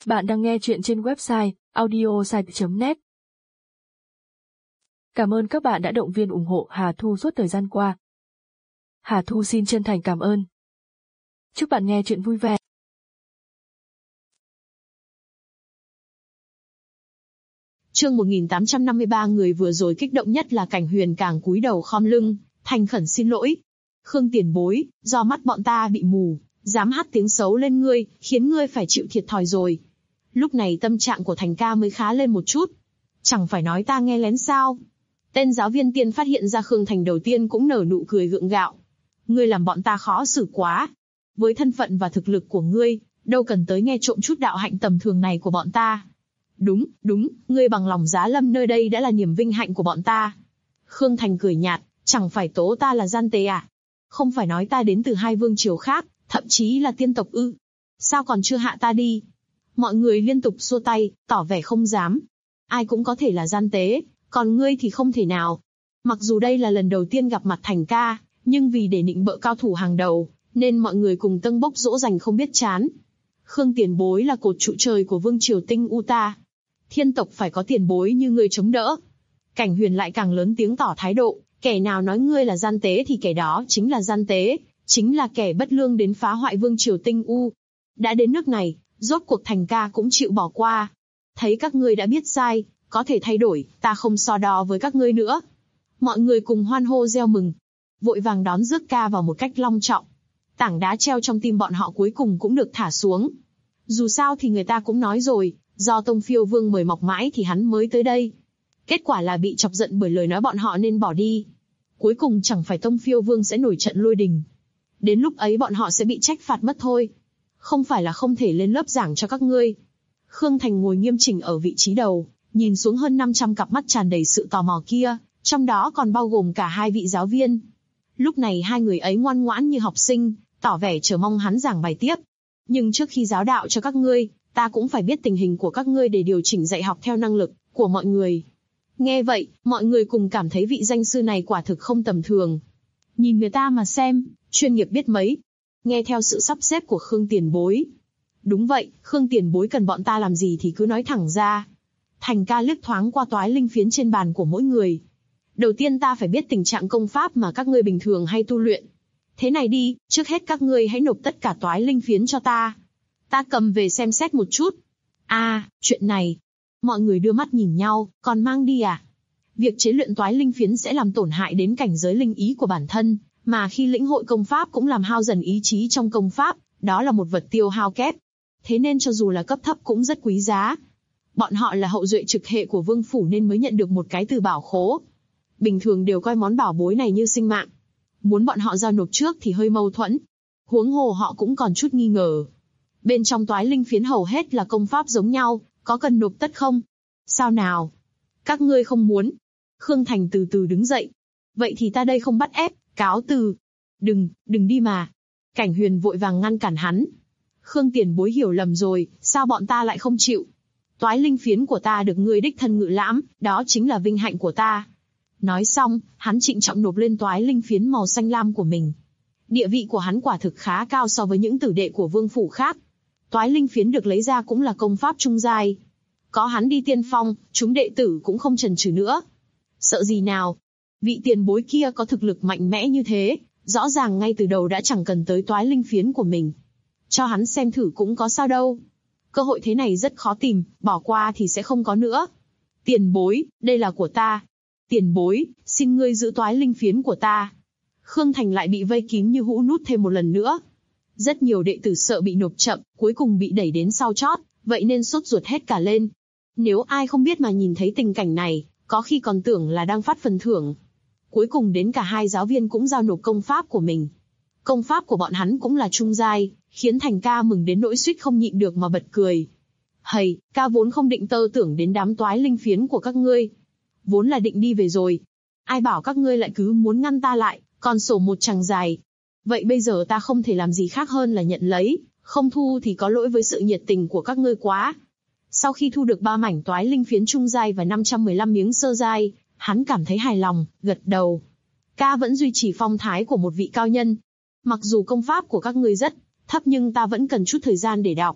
Bạn đang nghe chuyện trên website audiosite.net. Cảm ơn các bạn đã động viên ủng hộ Hà Thu suốt thời gian qua. Hà Thu xin chân thành cảm ơn. Chúc bạn nghe chuyện vui vẻ. Chương 1853. Người vừa rồi kích động nhất là Cảnh Huyền, càng cúi đầu khom lưng, thành khẩn xin lỗi. Khương tiền bối, do mắt bọn ta bị mù, dám hát tiếng xấu lên ngươi, khiến ngươi phải chịu thiệt thòi rồi. Lúc này tâm trạng của Thành ca mới khá lên một chút. Chẳng phải nói ta nghe lén sao? Tên giáo viên tiên phát hiện ra Khương Thành đầu tiên cũng nở nụ cười gượng gạo. Ngươi làm bọn ta khó xử quá. Với thân phận và thực lực của ngươi, đâu cần tới nghe trộm chút đạo hạnh tầm thường này của bọn ta. Đúng, ngươi bằng lòng giá lâm nơi đây đã là niềm vinh hạnh của bọn ta. Khương Thành cười nhạt, chẳng phải tố ta là gian tế à? Không phải nói ta đến từ hai vương triều khác, thậm chí là tiên tộc ư? Sao còn chưa hạ ta đi? Mọi người liên tục xua tay, tỏ vẻ không dám. Ai cũng có thể là gian tế, còn ngươi thì không thể nào. Mặc dù đây là lần đầu tiên gặp mặt Thành ca, nhưng vì để nịnh bợ cao thủ hàng đầu, nên mọi người cùng tâng bốc dỗ dành không biết chán. Khương tiền bối là cột trụ trời của vương triều Tinh U ta. Thiên tộc phải có tiền bối như ngươi chống đỡ. Cảnh Huyền lại càng lớn tiếng tỏ thái độ, kẻ nào nói ngươi là gian tế thì kẻ đó chính là gian tế, chính là kẻ bất lương đến phá hoại vương triều Tinh U. Đã đến nước này, rốt cuộc Thành ca cũng chịu bỏ qua. Thấy các ngươi đã biết sai, có thể thay đổi, ta không so đo với các ngươi nữa. Mọi người cùng hoan hô reo mừng, vội vàng đón rước ca vào một cách long trọng. Tảng đá treo trong tim bọn họ cuối cùng cũng được thả xuống. Dù sao thì người ta cũng nói rồi, do Tông Phiêu Vương mời mọc mãi thì hắn mới tới đây. Kết quả là bị chọc giận bởi lời nói bọn họ nên bỏ đi. Cuối cùng chẳng phải Tông Phiêu Vương sẽ nổi trận lôi đình. Đến lúc ấy bọn họ sẽ bị trách phạt mất thôi. Không phải là không thể lên lớp giảng cho các ngươi. Khương Thành ngồi nghiêm chỉnh ở vị trí đầu, nhìn xuống hơn 500 cặp mắt tràn đầy sự tò mò kia, trong đó còn bao gồm cả hai vị giáo viên. Lúc này hai người ấy ngoan ngoãn như học sinh, tỏ vẻ chờ mong hắn giảng bài tiếp. Nhưng trước khi giáo đạo cho các ngươi, ta cũng phải biết tình hình của các ngươi để điều chỉnh dạy học theo năng lực của mọi người. Nghe vậy, mọi người cùng cảm thấy vị danh sư này quả thực không tầm thường. Nhìn người ta mà xem, chuyên nghiệp biết mấy. Nghe theo sự sắp xếp của Khương tiền bối. Đúng vậy, Khương tiền bối cần bọn ta làm gì thì cứ nói thẳng ra. Thành ca liếc thoáng qua toái linh phiến trên bàn của mỗi người. Đầu tiên ta phải biết tình trạng công pháp mà các ngươi bình thường hay tu luyện. Thế này đi, trước hết các ngươi hãy nộp tất cả toái linh phiến cho ta. Ta cầm về xem xét một chút. Chuyện này. Mọi người đưa mắt nhìn nhau, còn mang đi à? Việc chế luyện toái linh phiến sẽ làm tổn hại đến cảnh giới linh ý của bản thân, mà khi lĩnh hội công pháp cũng làm hao dần ý chí trong công pháp, đó là một vật tiêu hao kép. Thế nên cho dù là cấp thấp cũng rất quý giá. Bọn họ là hậu duệ trực hệ của vương phủ nên mới nhận được một cái từ bảo khố. Bình thường đều coi món bảo bối này như sinh mạng. Muốn bọn họ giao nộp trước thì hơi mâu thuẫn. Huống hồ họ cũng còn chút nghi ngờ. Bên trong toái linh phiến hầu hết là công pháp giống nhau, có cần nộp tất không? Sao nào? Các ngươi không muốn. Khương Thành từ từ đứng dậy. Vậy thì ta đây không bắt ép, cáo từ. Đừng đi mà. Cảnh Huyền vội vàng ngăn cản hắn. Khương tiền bối hiểu lầm rồi, sao bọn ta lại không chịu? Toái linh phiến của ta được ngươi đích thân ngự lãm, đó chính là vinh hạnh của ta. Nói xong, hắn trịnh trọng nộp lên toái linh phiến màu xanh lam của mình. Địa vị của hắn quả thực khá cao so với những tử đệ của vương phủ khác. Toái linh phiến được lấy ra cũng là công pháp trung giai. Có hắn đi tiên phong, chúng đệ tử cũng không chần chừ nữa. Sợ gì nào? Vị tiền bối kia có thực lực mạnh mẽ như thế, rõ ràng ngay từ đầu đã chẳng cần tới toái linh phiến của mình. Cho hắn xem thử cũng có sao đâu. Cơ hội thế này rất khó tìm, bỏ qua thì sẽ không có nữa. Tiền bối, đây là của ta. Tiền bối, xin ngươi giữ toái linh phiến của ta. Khương Thành lại bị vây kín như hũ nút thêm một lần nữa. Rất nhiều đệ tử sợ bị nộp chậm, cuối cùng bị đẩy đến sau chót, vậy nên sốt ruột hết cả lên. Nếu ai không biết mà nhìn thấy tình cảnh này, có khi còn tưởng là đang phát phần thưởng. Cuối cùng đến cả hai giáo viên cũng giao nộp công pháp của mình. Công pháp của bọn hắn cũng là trung giai, khiến Thành ca mừng đến nỗi suýt không nhịn được mà bật cười. Hầy, ca vốn không định tơ tưởng đến đám toái linh phiến của các ngươi. Vốn là định đi về rồi. Ai bảo các ngươi lại cứ muốn ngăn ta lại, còn sổ một chằng dài. Vậy bây giờ ta không thể làm gì khác hơn là nhận lấy, không thu thì có lỗi với sự nhiệt tình của các ngươi quá. Sau khi thu được 3 mảnh toái linh phiến trung giai và 515 miếng sơ giai, hắn cảm thấy hài lòng, gật đầu. Ca vẫn duy trì phong thái của một vị cao nhân. Mặc dù công pháp của các ngươi rất thấp nhưng ta vẫn cần chút thời gian để đọc.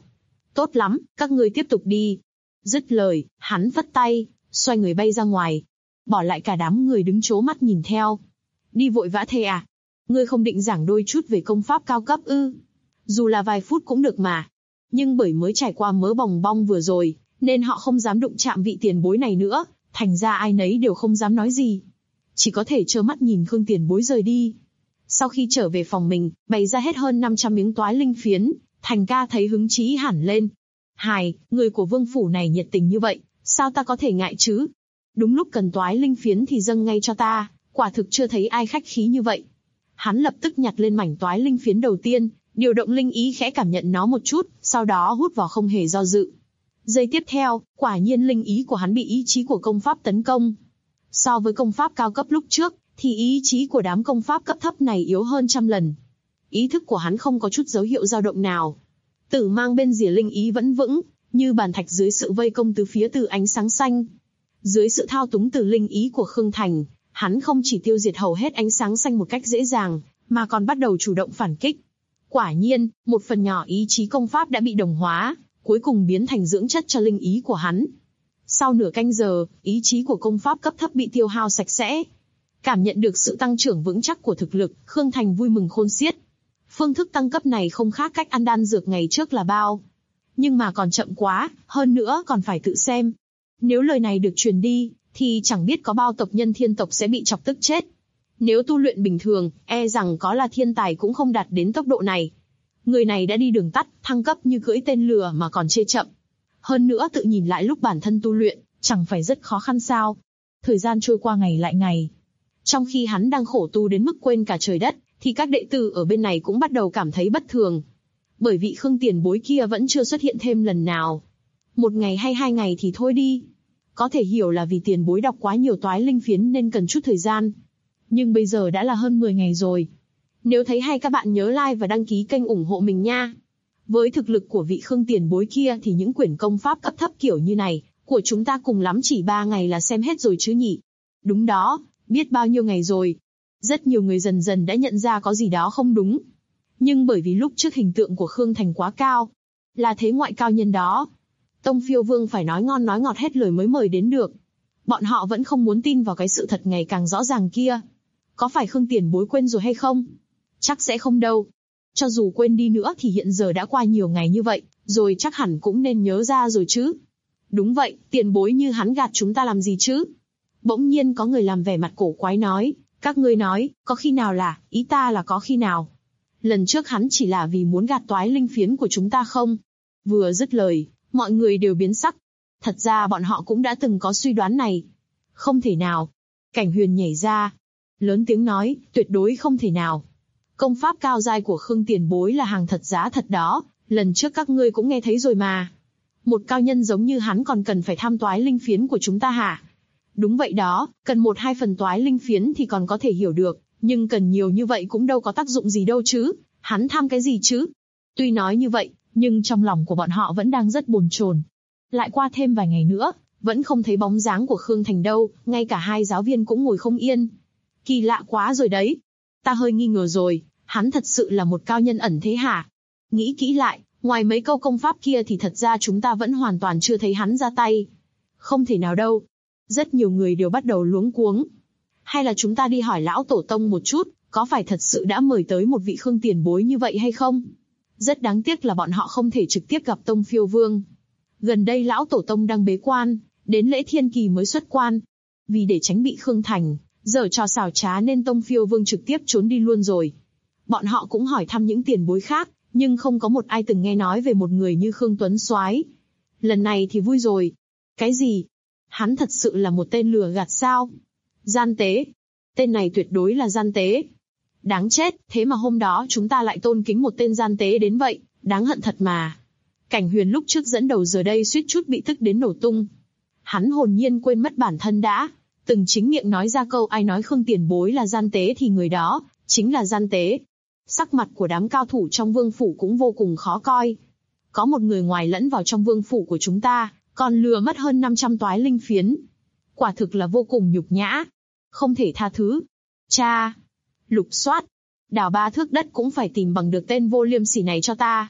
Tốt lắm, các ngươi tiếp tục đi. Dứt lời, hắn phất tay, xoay người bay ra ngoài. Bỏ lại cả đám người đứng trố mắt nhìn theo. Đi vội vã thế à? Ngươi không định giảng đôi chút về công pháp cao cấp ư? Dù là vài phút cũng được mà. Nhưng bởi mới trải qua mớ bòng bong vừa rồi, nên họ không dám đụng chạm vị tiền bối này nữa, thành ra ai nấy đều không dám nói gì. Chỉ có thể trơ mắt nhìn Khương tiền bối rời đi. Sau khi trở về phòng mình, bày ra hết hơn 500 miếng toái linh phiến, Thành ca thấy hứng chí hẳn lên. Hài, người của vương phủ này nhiệt tình như vậy, sao ta có thể ngại chứ? Đúng lúc cần toái linh phiến thì dâng ngay cho ta, quả thực chưa thấy ai khách khí như vậy. Hắn lập tức nhặt lên mảnh toái linh phiến đầu tiên, điều động linh ý khẽ cảm nhận nó một chút, sau đó hút vào không hề do dự. Giây tiếp theo, quả nhiên linh ý của hắn bị ý chí của công pháp tấn công. So với công pháp cao cấp lúc trước, thì ý chí của đám công pháp cấp thấp này yếu hơn trăm lần. Ý thức của hắn không có chút dấu hiệu dao động nào. Tử mang bên rìa linh ý vẫn vững, như bàn thạch dưới sự vây công từ phía từ ánh sáng xanh. Dưới sự thao túng từ linh ý của Khương Thành, hắn không chỉ tiêu diệt hầu hết ánh sáng xanh một cách dễ dàng, mà còn bắt đầu chủ động phản kích. Quả nhiên, một phần nhỏ ý chí công pháp đã bị đồng hóa, cuối cùng biến thành dưỡng chất cho linh ý của hắn. Sau nửa canh giờ, ý chí của công pháp cấp thấp bị tiêu hao sạch sẽ. Cảm nhận được sự tăng trưởng vững chắc của thực lực, Khương Thành vui mừng khôn xiết. Phương thức tăng cấp này không khác cách ăn đan dược ngày trước là bao. Nhưng mà còn chậm quá, hơn nữa còn phải tự xem. Nếu lời này được truyền đi, thì chẳng biết có bao tộc nhân thiên tộc sẽ bị chọc tức chết. Nếu tu luyện bình thường, e rằng có là thiên tài cũng không đạt đến tốc độ này. Người này đã đi đường tắt, thăng cấp như cưỡi tên lừa mà còn chê chậm. Hơn nữa tự nhìn lại lúc bản thân tu luyện, chẳng phải rất khó khăn sao. Thời gian trôi qua ngày lại ngày. Trong khi hắn đang khổ tu đến mức quên cả trời đất, thì các đệ tử ở bên này cũng bắt đầu cảm thấy bất thường. Bởi vị Khương tiền bối kia vẫn chưa xuất hiện thêm lần nào. Một ngày hay 2 ngày thì thôi đi. Có thể hiểu là vì tiền bối đọc quá nhiều toái linh phiến nên cần chút thời gian. Nhưng bây giờ đã là hơn 10 ngày rồi. Nếu thấy hay các bạn nhớ like và đăng ký kênh ủng hộ mình nha. Với thực lực của vị Khương tiền bối kia thì những quyển công pháp cấp thấp kiểu như này, của chúng ta cùng lắm chỉ 3 ngày là xem hết rồi chứ nhỉ? Đúng đó, biết bao nhiêu ngày rồi. Rất nhiều người dần dần đã nhận ra có gì đó không đúng. Nhưng bởi vì lúc trước hình tượng của Khương Thành quá cao, là thế ngoại cao nhân đó. Tông Phiêu Vương phải nói ngon nói ngọt hết lời mới mời đến được. Bọn họ vẫn không muốn tin vào cái sự thật ngày càng rõ ràng kia. Có phải Khương tiền bối quên rồi hay không? Chắc sẽ không đâu. Cho dù quên đi nữa thì hiện giờ đã qua nhiều ngày như vậy, rồi chắc hẳn cũng nên nhớ ra rồi chứ. Đúng vậy, tiền bối như hắn gạt chúng ta làm gì chứ? Bỗng nhiên có người làm vẻ mặt cổ quái nói, các ngươi nói, có khi nào là, ý ta là có khi nào. Lần trước hắn chỉ là vì muốn gạt toái linh phiến của chúng ta không? Vừa dứt lời, mọi người đều biến sắc. Thật ra bọn họ cũng đã từng có suy đoán này. Không thể nào. Cảnh Huyền nhảy ra, lớn tiếng nói, tuyệt đối không thể nào. Công pháp cao giai của Khương tiền bối là hàng thật giá thật đó, lần trước các ngươi cũng nghe thấy rồi mà. Một cao nhân giống như hắn còn cần phải tham toái linh phiến của chúng ta hả? Đúng vậy đó, cần 1-2 phần toái linh phiến thì còn có thể hiểu được, nhưng cần nhiều như vậy cũng đâu có tác dụng gì đâu chứ, hắn tham cái gì chứ? Tuy nói như vậy, nhưng trong lòng của bọn họ vẫn đang rất bồn chồn. Lại qua thêm vài ngày nữa, vẫn không thấy bóng dáng của Khương Thành đâu, ngay cả 2 giáo viên cũng ngồi không yên. Kỳ lạ quá rồi đấy. Ta hơi nghi ngờ rồi, hắn thật sự là một cao nhân ẩn thế hả? Nghĩ kỹ lại, ngoài mấy câu công pháp kia thì thật ra chúng ta vẫn hoàn toàn chưa thấy hắn ra tay. Không thể nào đâu. Rất nhiều người đều bắt đầu luống cuống. Hay là chúng ta đi hỏi lão tổ tông một chút, có phải thật sự đã mời tới một vị Khương tiền bối như vậy hay không? Rất đáng tiếc là bọn họ không thể trực tiếp gặp Tông Phiêu Vương. Gần đây lão tổ tông đang bế quan, đến lễ thiên kỳ mới xuất quan. Vì để tránh bị Khương Thành giở trò xảo trá nên Tông Phiêu Vương trực tiếp trốn đi luôn rồi. Bọn họ cũng hỏi thăm những tiền bối khác, nhưng không có một ai từng nghe nói về một người như Khương Tuấn Soái. Lần này thì vui rồi. Cái gì? Hắn thật sự là một tên lừa gạt sao? Gian tế. Tên này tuyệt đối là gian tế. Đáng chết, thế mà hôm đó chúng ta lại tôn kính một tên gian tế đến vậy, đáng hận thật mà. Cảnh Huyền lúc trước dẫn đầu giờ đây suýt chút bị tức đến nổ tung. Hắn hồn nhiên quên mất bản thân đã, từng chính miệng nói ra câu ai nói Khương tiền bối là gian tế thì người đó chính là gian tế. Sắc mặt của đám cao thủ trong vương phủ cũng vô cùng khó coi. Có một người ngoài lẫn vào trong vương phủ của chúng ta, còn lừa mất hơn 500 toái linh phiến. Quả thực là vô cùng nhục nhã. Không thể tha thứ. Cha! Lục soát! Đào 3 thước đất cũng phải tìm bằng được tên vô liêm sỉ này cho ta.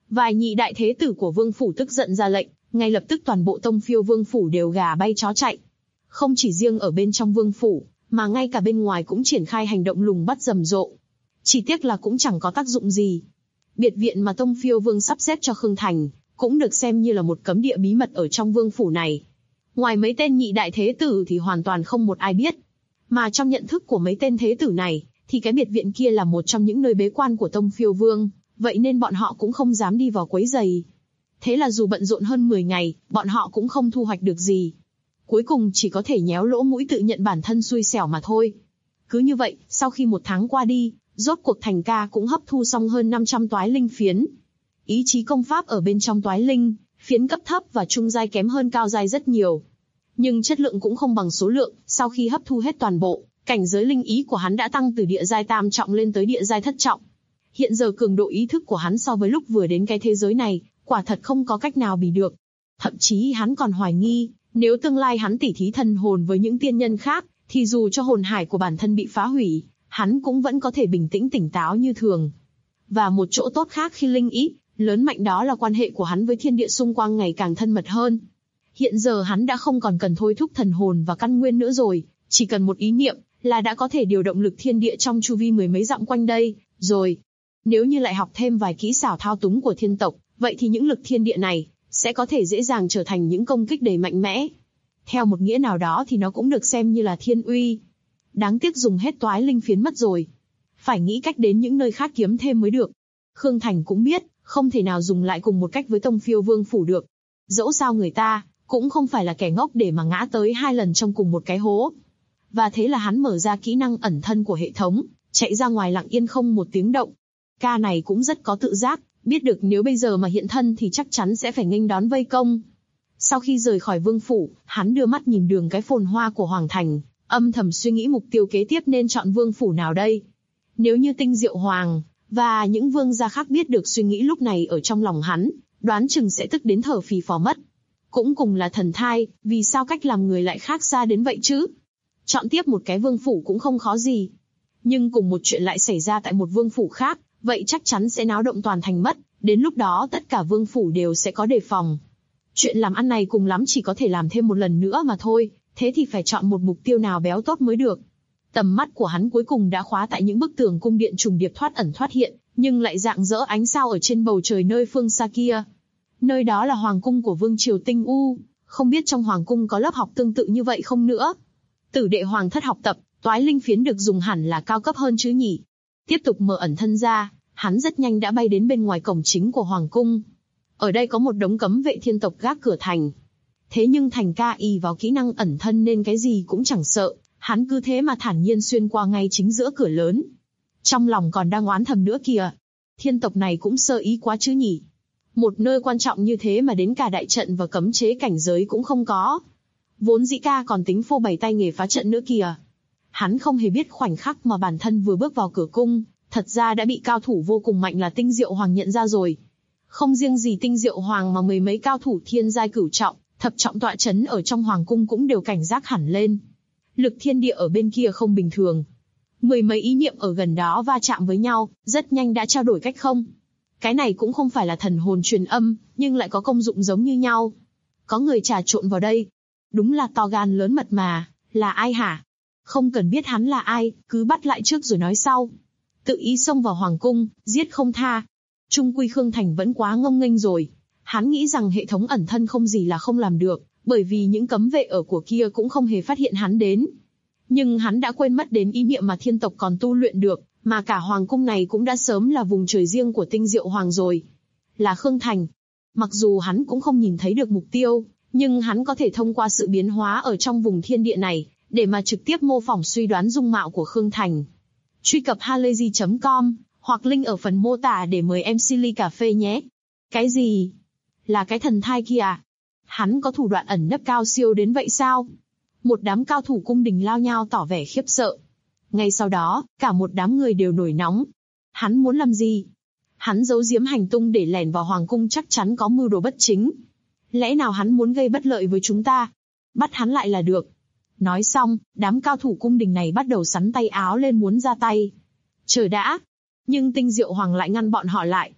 Vài nhị đại thế tử của vương phủ tức giận ra lệnh, ngay lập tức toàn bộ Tông Phiêu vương phủ đều gà bay chó chạy. Không chỉ riêng ở bên trong vương phủ, mà ngay cả bên ngoài cũng triển khai hành động lùng bắt rầm rộ. Chỉ tiếc là cũng chẳng có tác dụng gì. Biệt viện mà Tông Phiêu vương sắp xếp cho Khương Thành, cũng được xem như là một cấm địa bí mật ở trong vương phủ này. Ngoài mấy tên nhị đại thế tử thì hoàn toàn không một ai biết. Mà trong nhận thức của mấy tên thế tử này, thì cái biệt viện kia là một trong những nơi bế quan của Tông Phiêu vương, vậy nên bọn họ cũng không dám đi vào quấy rầy. Thế là dù bận rộn hơn 10 ngày, bọn họ cũng không thu hoạch được gì. Cuối cùng chỉ có thể nhéo lỗ mũi tự nhận bản thân xui xẻo mà thôi. Cứ như vậy, sau khi 1 tháng qua đi, rốt cuộc Thành ca cũng hấp thu xong hơn 500 toái linh phiến. Ý chí công pháp ở bên trong toái linh phiến cấp thấp và trung giai kém hơn cao giai rất nhiều. Nhưng chất lượng cũng không bằng số lượng, sau khi hấp thu hết toàn bộ, cảnh giới linh ý của hắn đã tăng từ địa giai tam trọng lên tới địa giai thất trọng. Hiện giờ cường độ ý thức của hắn so với lúc vừa đến cái thế giới này, quả thật không có cách nào bì được. Thậm chí hắn còn hoài nghi, nếu tương lai hắn tỉ thí thần hồn với những tiên nhân khác, thì dù cho hồn hải của bản thân bị phá hủy, hắn cũng vẫn có thể bình tĩnh tỉnh táo như thường. Và một chỗ tốt khác khi linh ý lớn mạnh đó là quan hệ của hắn với thiên địa xung quanh ngày càng thân mật hơn. Hiện giờ hắn đã không còn cần thôi thúc thần hồn và căn nguyên nữa rồi, chỉ cần một ý niệm là đã có thể điều động lực thiên địa trong chu vi 10 mấy dặm quanh đây, rồi. Nếu như lại học thêm vài kỹ xảo thao túng của thiên tộc, vậy thì những lực thiên địa này sẽ có thể dễ dàng trở thành những công kích đầy mạnh mẽ. Theo một nghĩa nào đó thì nó cũng được xem như là thiên uy. Đáng tiếc dùng hết toái linh phiến mất rồi. Phải nghĩ cách đến những nơi khác kiếm thêm mới được. Khương Thành cũng biết, không thể nào dùng lại cùng một cách với Tông Phiêu vương phủ được. Dẫu sao người ta cũng không phải là kẻ ngốc để mà ngã tới 2 lần trong cùng một cái hố. Và thế là hắn mở ra kỹ năng ẩn thân của hệ thống, chạy ra ngoài lặng yên không một tiếng động. Ca này cũng rất có tự giác, biết được nếu bây giờ mà hiện thân thì chắc chắn sẽ phải nghênh đón vây công. Sau khi rời khỏi vương phủ, hắn đưa mắt nhìn đường cái phồn hoa của Hoàng Thành, âm thầm suy nghĩ mục tiêu kế tiếp nên chọn vương phủ nào đây. Nếu như Tinh Diệu Hoàng và những vương gia khác biết được suy nghĩ lúc này ở trong lòng hắn, đoán chừng sẽ tức đến thở phì phò mất. Cũng cùng là thần thai, vì sao cách làm người lại khác xa đến vậy chứ? Chọn tiếp một cái vương phủ cũng không khó gì. Nhưng cùng một chuyện lại xảy ra tại một vương phủ khác, vậy chắc chắn sẽ náo động toàn thành mất, đến lúc đó tất cả vương phủ đều sẽ có đề phòng. Chuyện làm ăn này cùng lắm chỉ có thể làm thêm một lần nữa mà thôi, thế thì phải chọn một mục tiêu nào béo tốt mới được. Tầm mắt của hắn cuối cùng đã khóa tại những bức tường cung điện trùng điệp thoát ẩn thoát hiện, nhưng lại rạng rỡ ánh sao ở trên bầu trời nơi phương xa kia. Nơi đó là hoàng cung của vương triều Tinh U, không biết trong hoàng cung có lớp học tương tự như vậy không nữa. Tử đệ hoàng thất học tập, toái linh phiến được dùng hẳn là cao cấp hơn chứ nhỉ. Tiếp tục mở ẩn thân ra, hắn rất nhanh đã bay đến bên ngoài cổng chính của hoàng cung. Ở đây có một đống cấm vệ thiên tộc gác cửa thành. Thế nhưng Thành ca ỷ vào kỹ năng ẩn thân nên cái gì cũng chẳng sợ, hắn cứ thế mà thản nhiên xuyên qua ngay chính giữa cửa lớn. Trong lòng còn đang oán thầm nữa kìa. Thiên tộc này cũng sơ ý quá chứ nhỉ. Một nơi quan trọng như thế mà đến cả đại trận và cấm chế cảnh giới cũng không có. Vốn dĩ ca còn tính phô bày tay nghề phá trận nữa kìa. Hắn không hề biết khoảnh khắc mà bản thân vừa bước vào cửa cung, thật ra đã bị cao thủ vô cùng mạnh là Tinh Diệu Hoàng nhận ra rồi. Không riêng gì Tinh Diệu Hoàng mà mười mấy cao thủ thiên giai cửu trọng, thập trọng tọa chấn ở trong hoàng cung cũng đều cảnh giác hẳn lên. Lực thiên địa ở bên kia không bình thường. Mười mấy ý niệm ở gần đó va chạm với nhau, rất nhanh đã trao đổi cách không. Cái này cũng không phải là thần hồn truyền âm, nhưng lại có công dụng giống như nhau. Có người trà trộn vào đây. Đúng là to gan lớn mật mà, là ai hả? Không cần biết hắn là ai, cứ bắt lại trước rồi nói sau. Tự ý xông vào hoàng cung, giết không tha. Trung quy Khương Thành vẫn quá ngông nghênh rồi. Hắn nghĩ rằng hệ thống ẩn thân không gì là không làm được, bởi vì những cấm vệ ở của kia cũng không hề phát hiện hắn đến. Nhưng hắn đã quên mất đến ý niệm mà thiên tộc còn tu luyện được, mà cả hoàng cung này cũng đã sớm là vùng trời riêng của Tinh Diệu Hoàng rồi. Là Khương Thành. Mặc dù hắn cũng không nhìn thấy được mục tiêu, nhưng hắn có thể thông qua sự biến hóa ở trong vùng thiên địa này, để mà trực tiếp mô phỏng suy đoán dung mạo của Khương Thành. Truy cập halayzi.com, hoặc link ở phần mô tả để mời MC ly cà phê nhé. Cái gì? Là cái thần thai kia à? Hắn có thủ đoạn ẩn nấp cao siêu đến vậy sao? Một đám cao thủ cung đình lao nhao tỏ vẻ khiếp sợ. Ngay sau đó, cả một đám người đều nổi nóng. Hắn muốn làm gì? Hắn giấu giếm hành tung để lẻn vào hoàng cung chắc chắn có mưu đồ bất chính. Lẽ nào hắn muốn gây bất lợi với chúng ta? Bắt hắn lại là được. Nói xong, đám cao thủ cung đình này bắt đầu xắn tay áo lên muốn ra tay. Chờ đã. Nhưng Tinh Diệu Hoàng lại ngăn bọn họ lại.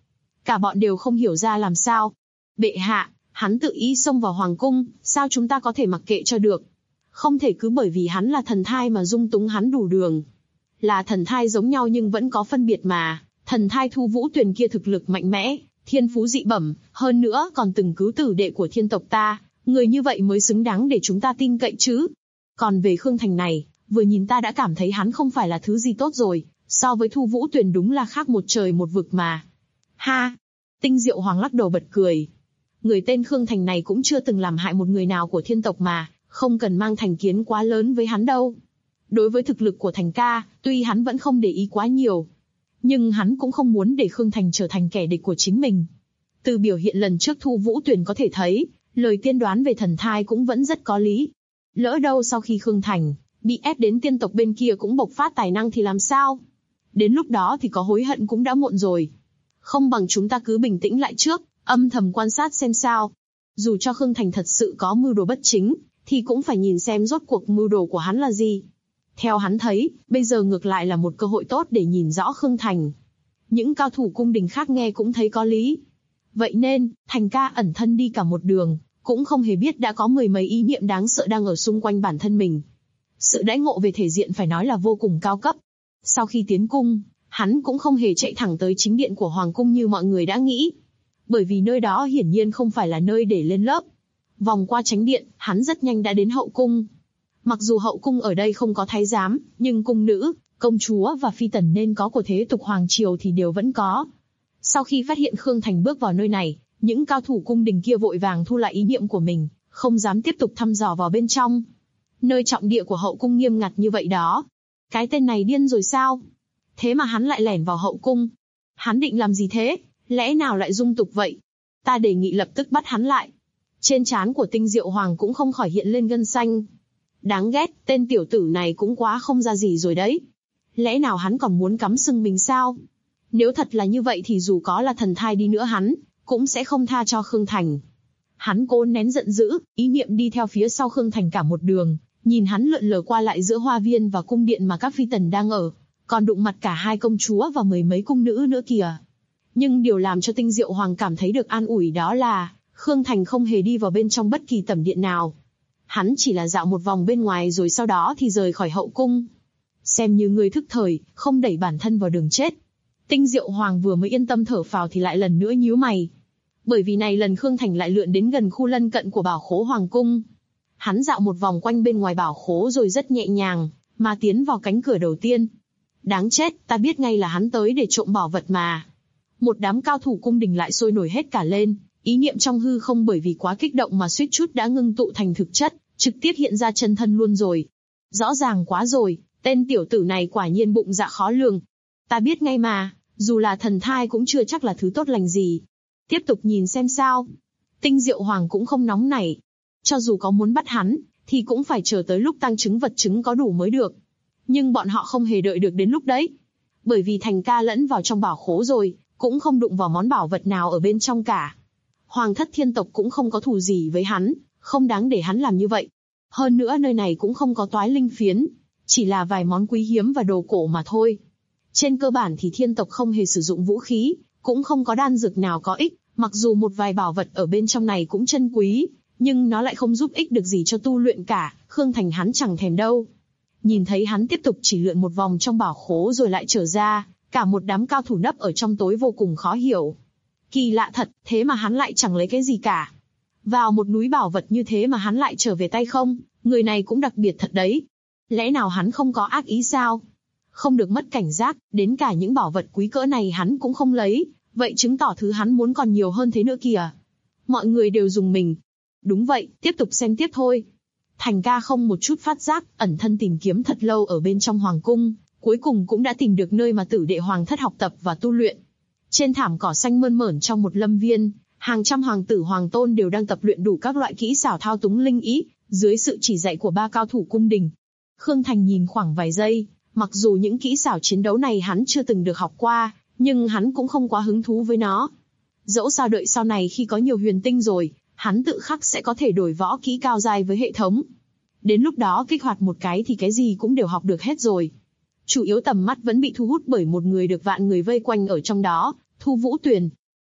Cả bọn đều không hiểu ra làm sao. Bệ hạ, hắn tự ý xông vào hoàng cung, sao chúng ta có thể mặc kệ cho được? Không thể cứ bởi vì hắn là thần thai mà dung túng hắn đủ đường. Là thần thai giống nhau nhưng vẫn có phân biệt mà. Thần thai Thu Vũ Tuyền kia thực lực mạnh mẽ, thiên phú dị bẩm, hơn nữa còn từng cứu tử đệ của thiên tộc ta. Người như vậy mới xứng đáng để chúng ta tin cậy chứ. Còn về Khương Thành này, vừa nhìn ta đã cảm thấy hắn không phải là thứ gì tốt rồi. So với Thu Vũ Tuyền đúng là khác một trời một vực mà. Ha! Tinh Diệu Hoàng lắc đầu bật cười. Người tên Khương Thành này cũng chưa từng làm hại một người nào của thiên tộc mà, không cần mang thành kiến quá lớn với hắn đâu. Đối với thực lực của Thành ca, tuy hắn vẫn không để ý quá nhiều, nhưng hắn cũng không muốn để Khương Thành trở thành kẻ địch của chính mình. Từ biểu hiện lần trước Thu Vũ Tuyền có thể thấy, lời tiên đoán về thần thai cũng vẫn rất có lý. Lỡ đâu sau khi Khương Thành bị ép đến tiên tộc bên kia cũng bộc phát tài năng thì làm sao? Đến lúc đó thì có hối hận cũng đã muộn rồi. Không bằng chúng ta cứ bình tĩnh lại trước, âm thầm quan sát xem sao. Dù cho Khương Thành thật sự có mưu đồ bất chính, thì cũng phải nhìn xem rốt cuộc mưu đồ của hắn là gì. Theo hắn thấy, bây giờ ngược lại là một cơ hội tốt để nhìn rõ Khương Thành. Những cao thủ cung đình khác nghe cũng thấy có lý. Vậy nên, Thành ca ẩn thân đi cả một đường, cũng không hề biết đã có mười mấy ý niệm đáng sợ đang ở xung quanh bản thân mình. Sự đãi ngộ về thể diện phải nói là vô cùng cao cấp. Sau khi tiến cung, hắn cũng không hề chạy thẳng tới chính điện của Hoàng cung như mọi người đã nghĩ. Bởi vì nơi đó hiển nhiên không phải là nơi để lên lớp. Vòng qua chánh điện, hắn rất nhanh đã đến hậu cung. Mặc dù hậu cung ở đây không có thái giám, nhưng cung nữ, công chúa và phi tần nên có của thế tục hoàng triều thì đều vẫn có. Sau khi phát hiện Khương Thành bước vào nơi này, những cao thủ cung đình kia vội vàng thu lại ý niệm của mình, không dám tiếp tục thăm dò vào bên trong. Nơi trọng địa của hậu cung nghiêm ngặt như vậy đó. Cái tên này điên rồi sao? Thế mà hắn lại lẻn vào hậu cung. Hắn định làm gì thế? Lẽ nào lại dung tục vậy? Ta đề nghị lập tức bắt hắn lại. Trên trán của Tinh Diệu Hoàng cũng không khỏi hiện lên gân xanh. Đáng ghét, tên tiểu tử này cũng quá không ra gì rồi đấy. Lẽ nào hắn còn muốn cắm sừng mình sao? Nếu thật là như vậy thì dù có là thần thai đi nữa hắn cũng sẽ không tha cho Khương Thành. Hắn cố nén giận dữ, ý niệm đi theo phía sau Khương Thành cả một đường, nhìn hắn lượn lờ qua lại giữa hoa viên và cung điện mà các phi tần đang ở, còn đụng mặt cả hai công chúa và mười mấy cung nữ nữa kìa. Nhưng điều làm cho Tinh Diệu Hoàng cảm thấy được an ủi đó là Khương Thành không hề đi vào bên trong bất kỳ tẩm điện nào. Hắn chỉ là dạo một vòng bên ngoài rồi sau đó thì rời khỏi hậu cung. Xem như người thức thời, không đẩy bản thân vào đường chết. Tinh Diệu Hoàng vừa mới yên tâm thở phào thì lại lần nữa nhíu mày. Bởi vì này lần Khương Thành lại lượn đến gần khu lân cận của bảo khố hoàng cung. Hắn dạo một vòng quanh bên ngoài bảo khố rồi rất nhẹ nhàng, mà tiến vào cánh cửa đầu tiên. Đáng chết, ta biết ngay là hắn tới để trộm bảo vật mà. Một đám cao thủ cung đình lại sôi nổi hết cả lên, ý niệm trong hư không bởi vì quá kích động mà suýt chút đã ngưng tụ thành thực chất, trực tiếp hiện ra chân thân luôn rồi. Rõ ràng quá rồi, tên tiểu tử này quả nhiên bụng dạ khó lường. Ta biết ngay mà, dù là thần thai cũng chưa chắc là thứ tốt lành gì. Tiếp tục nhìn xem sao. Tinh Diệu Hoàng cũng không nóng nảy. Cho dù có muốn bắt hắn, thì cũng phải chờ tới lúc tăng chứng vật chứng có đủ mới được. Nhưng bọn họ không hề đợi được đến lúc đấy. Bởi vì Thành ca lẫn vào trong bảo khố rồi, cũng không đụng vào món bảo vật nào ở bên trong cả. Hoàng thất thiên tộc cũng không có thù gì với hắn, không đáng để hắn làm như vậy. Hơn nữa nơi này cũng không có toái linh phiến, chỉ là vài món quý hiếm và đồ cổ mà thôi. Trên cơ bản thì thiên tộc không hề sử dụng vũ khí, cũng không có đan dược nào có ích, mặc dù một vài bảo vật ở bên trong này cũng chân quý, nhưng nó lại không giúp ích được gì cho tu luyện cả, Khương Thành hắn chẳng thèm đâu. Nhìn thấy hắn tiếp tục chỉ lượn một vòng trong bảo khố rồi lại trở ra, cả một đám cao thủ nấp ở trong tối vô cùng khó hiểu. Kỳ lạ thật, thế mà hắn lại chẳng lấy cái gì cả. Vào một núi bảo vật như thế mà hắn lại trở về tay không, người này cũng đặc biệt thật đấy. Lẽ nào hắn không có ác ý sao? Không được mất cảnh giác, đến cả những bảo vật quý cỡ này hắn cũng không lấy, vậy chứng tỏ thứ hắn muốn còn nhiều hơn thế nữa kìa. Mọi người đều dùng mình. Đúng vậy, tiếp tục xem tiếp thôi. Thành ca không một chút phát giác, ẩn thân tìm kiếm thật lâu ở bên trong hoàng cung, cuối cùng cũng đã tìm được nơi mà tử đệ hoàng thất học tập và tu luyện. Trên thảm cỏ xanh mơn mởn trong một lâm viên, hàng trăm hoàng tử hoàng tôn đều đang tập luyện đủ các loại kỹ xảo thao túng linh ý, dưới sự chỉ dạy của ba cao thủ cung đình. Khương Thành nhìn khoảng vài giây, mặc dù những kỹ xảo chiến đấu này hắn chưa từng được học qua, nhưng hắn cũng không quá hứng thú với nó. Dẫu sao đợi sau này khi có nhiều huyền tinh rồi, hắn tự khắc sẽ có thể đổi võ kỹ cao giai với hệ thống. Đến lúc đó kích hoạt một cái thì cái gì cũng đều học được hết rồi. Chủ yếu tầm mắt vẫn bị thu hút bởi một người được vạn người vây quanh ở trong đó, Thu Vũ Tuyền.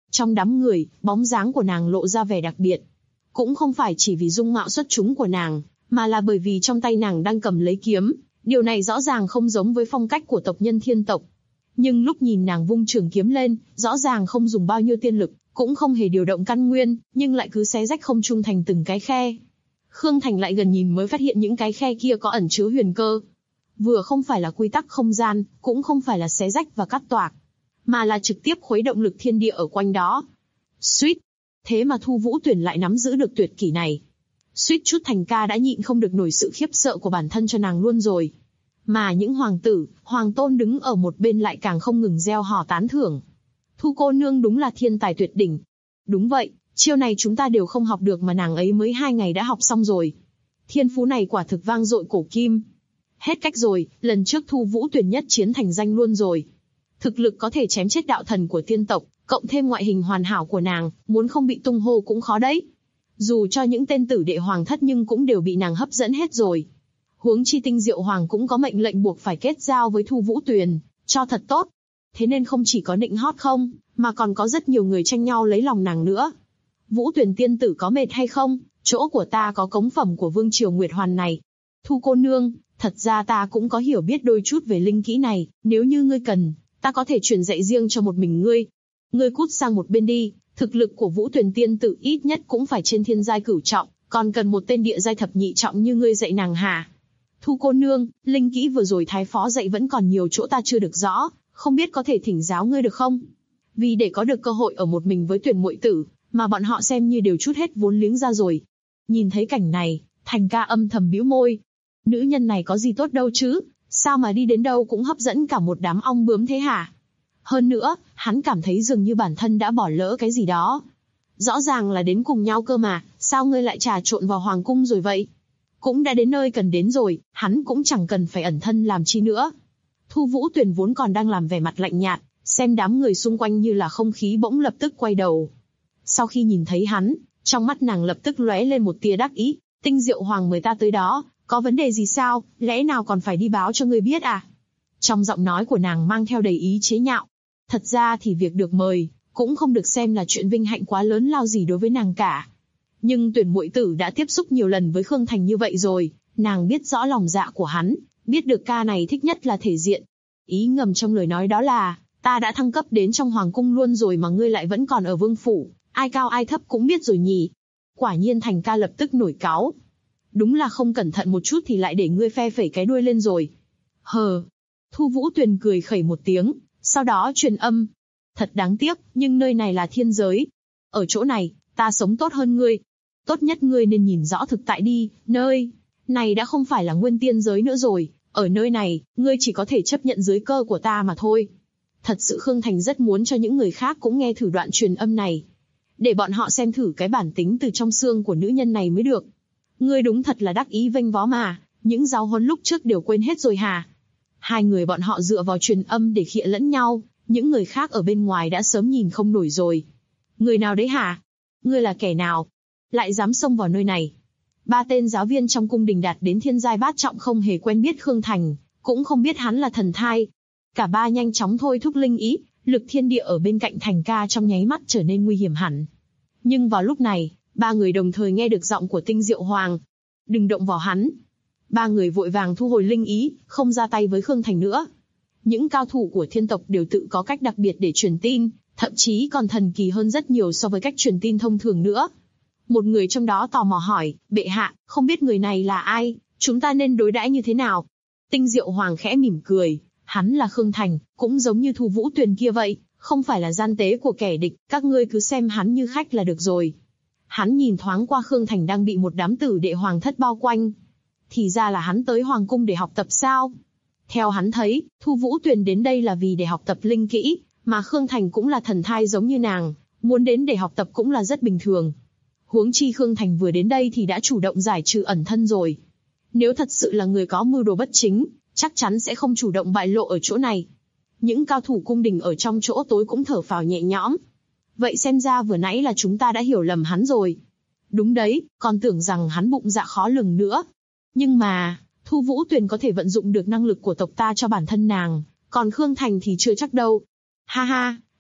Trong đám người, bóng dáng của nàng lộ ra vẻ đặc biệt. Cũng không phải chỉ vì dung mạo xuất chúng của nàng, mà là bởi vì trong tay nàng đang cầm lấy kiếm. Điều này rõ ràng không giống với phong cách của tộc nhân Thiên tộc. Nhưng lúc nhìn nàng vung trường kiếm lên, rõ ràng không dùng bao nhiêu tiên lực, cũng không hề điều động căn nguyên, nhưng lại cứ xé rách không trung thành từng cái khe. Khương Thành lại gần nhìn mới phát hiện những cái khe kia có ẩn chứa huyền cơ. Vừa không phải là quy tắc không gian, cũng không phải là xé rách và cắt toạc, mà là trực tiếp khuấy động lực thiên địa ở quanh đó. Suýt! Thế mà Thu Vũ Tuyển lại nắm giữ được tuyệt kỹ này. Suýt chút Thành ca đã nhịn không được nổi sự khiếp sợ của bản thân cho nàng luôn rồi. Mà những hoàng tử, hoàng tôn đứng ở một bên lại càng không ngừng reo hò tán thưởng. Thu cô nương đúng là thiên tài tuyệt đỉnh. Đúng vậy, chiêu này chúng ta đều không học được mà nàng ấy mới 2 ngày đã học xong rồi. Thiên phú này quả thực vang dội cổ kim. Hết cách rồi, lần trước Thu Vũ Tuyển nhất chiến thành danh luôn rồi. Thực lực có thể chém chết đạo thần của tiên tộc, cộng thêm ngoại hình hoàn hảo của nàng, muốn không bị tung hô cũng khó đấy. Dù cho những tên tử đệ hoàng thất nhưng cũng đều bị nàng hấp dẫn hết rồi. Huống chi Tinh Diệu Hoàng cũng có mệnh lệnh buộc phải kết giao với Thu Vũ Tuyền, cho thật tốt. Thế nên không chỉ có nịnh hót không, mà còn có rất nhiều người tranh nhau lấy lòng nàng nữa. Vũ Tuyền tiên tử có mệt hay không? Chỗ của ta có cống phẩm của Vương Triều Nguyệt Hoàn này. Thu cô nương, thật ra ta cũng có hiểu biết đôi chút về linh kỹ này, nếu như ngươi cần, ta có thể truyền dạy riêng cho một mình ngươi. Ngươi cút sang một bên đi, thực lực của Vũ Tuyền tiên tử ít nhất cũng phải trên thiên giai cửu trọng, còn cần một tên địa giai thập nhị trọng như ngươi dạy nàng hả? Thu cô nương, linh kỹ vừa rồi thái phó dạy vẫn còn nhiều chỗ ta chưa được rõ, không biết có thể thỉnh giáo ngươi được không? Vì để có được cơ hội ở một mình với Tuyển muội tử, mà bọn họ xem như đều trút hết vốn liếng ra rồi. Nhìn thấy cảnh này, Thành ca âm thầm bĩu môi. Nữ nhân này có gì tốt đâu chứ, sao mà đi đến đâu cũng hấp dẫn cả một đám ong bướm thế hả? Hơn nữa, hắn cảm thấy dường như bản thân đã bỏ lỡ cái gì đó. Rõ ràng là đến cùng nhau cơ mà, sao ngươi lại trà trộn vào hoàng cung rồi vậy? Cũng đã đến nơi cần đến rồi, hắn cũng chẳng cần phải ẩn thân làm chi nữa. Thu Vũ Tuyền vốn còn đang làm vẻ mặt lạnh nhạt, xem đám người xung quanh như là không khí bỗng lập tức quay đầu. Sau khi nhìn thấy hắn, trong mắt nàng lập tức lóe lên một tia đắc ý. Tinh Diệu Hoàng mời ta tới đó, có vấn đề gì sao, lẽ nào còn phải đi báo cho ngươi biết à? Trong giọng nói của nàng mang theo đầy ý chế nhạo. Thật ra thì việc được mời, cũng không được xem là chuyện vinh hạnh quá lớn lao gì đối với nàng cả. Nhưng Tuyển muội tử đã tiếp xúc nhiều lần với Khương Thành như vậy rồi, nàng biết rõ lòng dạ của hắn, biết được ca này thích nhất là thể diện. Ý ngầm trong lời nói đó là, ta đã thăng cấp đến trong hoàng cung luôn rồi mà ngươi lại vẫn còn ở vương phủ, ai cao ai thấp cũng biết rồi nhỉ. Quả nhiên Thành ca lập tức nổi cáu. Đúng là không cẩn thận một chút thì lại để ngươi phe phẩy cái đuôi lên rồi. Hờ. Thu Vũ Tuyền cười khẩy một tiếng, sau đó truyền âm. Thật đáng tiếc, nhưng nơi này là thiên giới. Ở chỗ này, ta sống tốt hơn ngươi. Tốt nhất ngươi nên nhìn rõ thực tại đi, nơi này đã không phải là nguyên tiên giới nữa rồi. Ở nơi này, ngươi chỉ có thể chấp nhận dưới cơ của ta mà thôi. Thật sự Khương Thành rất muốn cho những người khác cũng nghe thử đoạn truyền âm này. Để bọn họ xem thử cái bản tính từ trong xương của nữ nhân này mới được. Ngươi đúng thật là đắc ý vênh vó mà, những giáo huấn lúc trước đều quên hết rồi hả? Hai người bọn họ dựa vào truyền âm để khịa lẫn nhau, những người khác ở bên ngoài đã sớm nhìn không nổi rồi. Người nào đấy hả? Ngươi là kẻ nào? Lại dám xông vào nơi này? 3 tên giáo viên trong cung đình đạt đến thiên giai bát trọng không hề quen biết Khương Thành, cũng không biết hắn là thần thai. Cả ba nhanh chóng thôi thúc linh ý, lực thiên địa ở bên cạnh Thành ca trong nháy mắt trở nên nguy hiểm hẳn. Nhưng vào lúc này, 3 người đồng thời nghe được giọng của Tinh Diệu Hoàng. Đừng động vào hắn. 3 người vội vàng thu hồi linh ý, không ra tay với Khương Thành nữa. Những cao thủ của thiên tộc đều tự có cách đặc biệt để truyền tin, thậm chí còn thần kỳ hơn rất nhiều so với cách truyền tin thông thường nữa. Một người trong đó tò mò hỏi, bệ hạ, không biết người này là ai, chúng ta nên đối đãi như thế nào? Tinh Diệu Hoàng khẽ mỉm cười, hắn là Khương Thành, cũng giống như Thu Vũ Tuyền kia vậy, không phải là gian tế của kẻ địch, các ngươi cứ xem hắn như khách là được rồi. Hắn nhìn thoáng qua Khương Thành đang bị một đám tử đệ hoàng thất bao quanh. Thì ra là hắn tới hoàng cung để học tập sao? Theo hắn thấy, Thu Vũ Tuyền đến đây là vì để học tập linh kỹ, mà Khương Thành cũng là thần thai giống như nàng, muốn đến để học tập cũng là rất bình thường. Huống chi Khương Thành vừa đến đây thì đã chủ động giải trừ ẩn thân rồi. Nếu thật sự là người có mưu đồ bất chính, chắc chắn sẽ không chủ động bại lộ ở chỗ này. Những cao thủ cung đình ở trong chỗ tối cũng thở phào nhẹ nhõm. Vậy xem ra vừa nãy là chúng ta đã hiểu lầm hắn rồi. Đúng đấy, còn tưởng rằng hắn bụng dạ khó lường nữa. Nhưng mà, Thu Vũ Tuyền có thể vận dụng được năng lực của tộc ta cho bản thân nàng, còn Khương Thành thì chưa chắc đâu. Ha ha,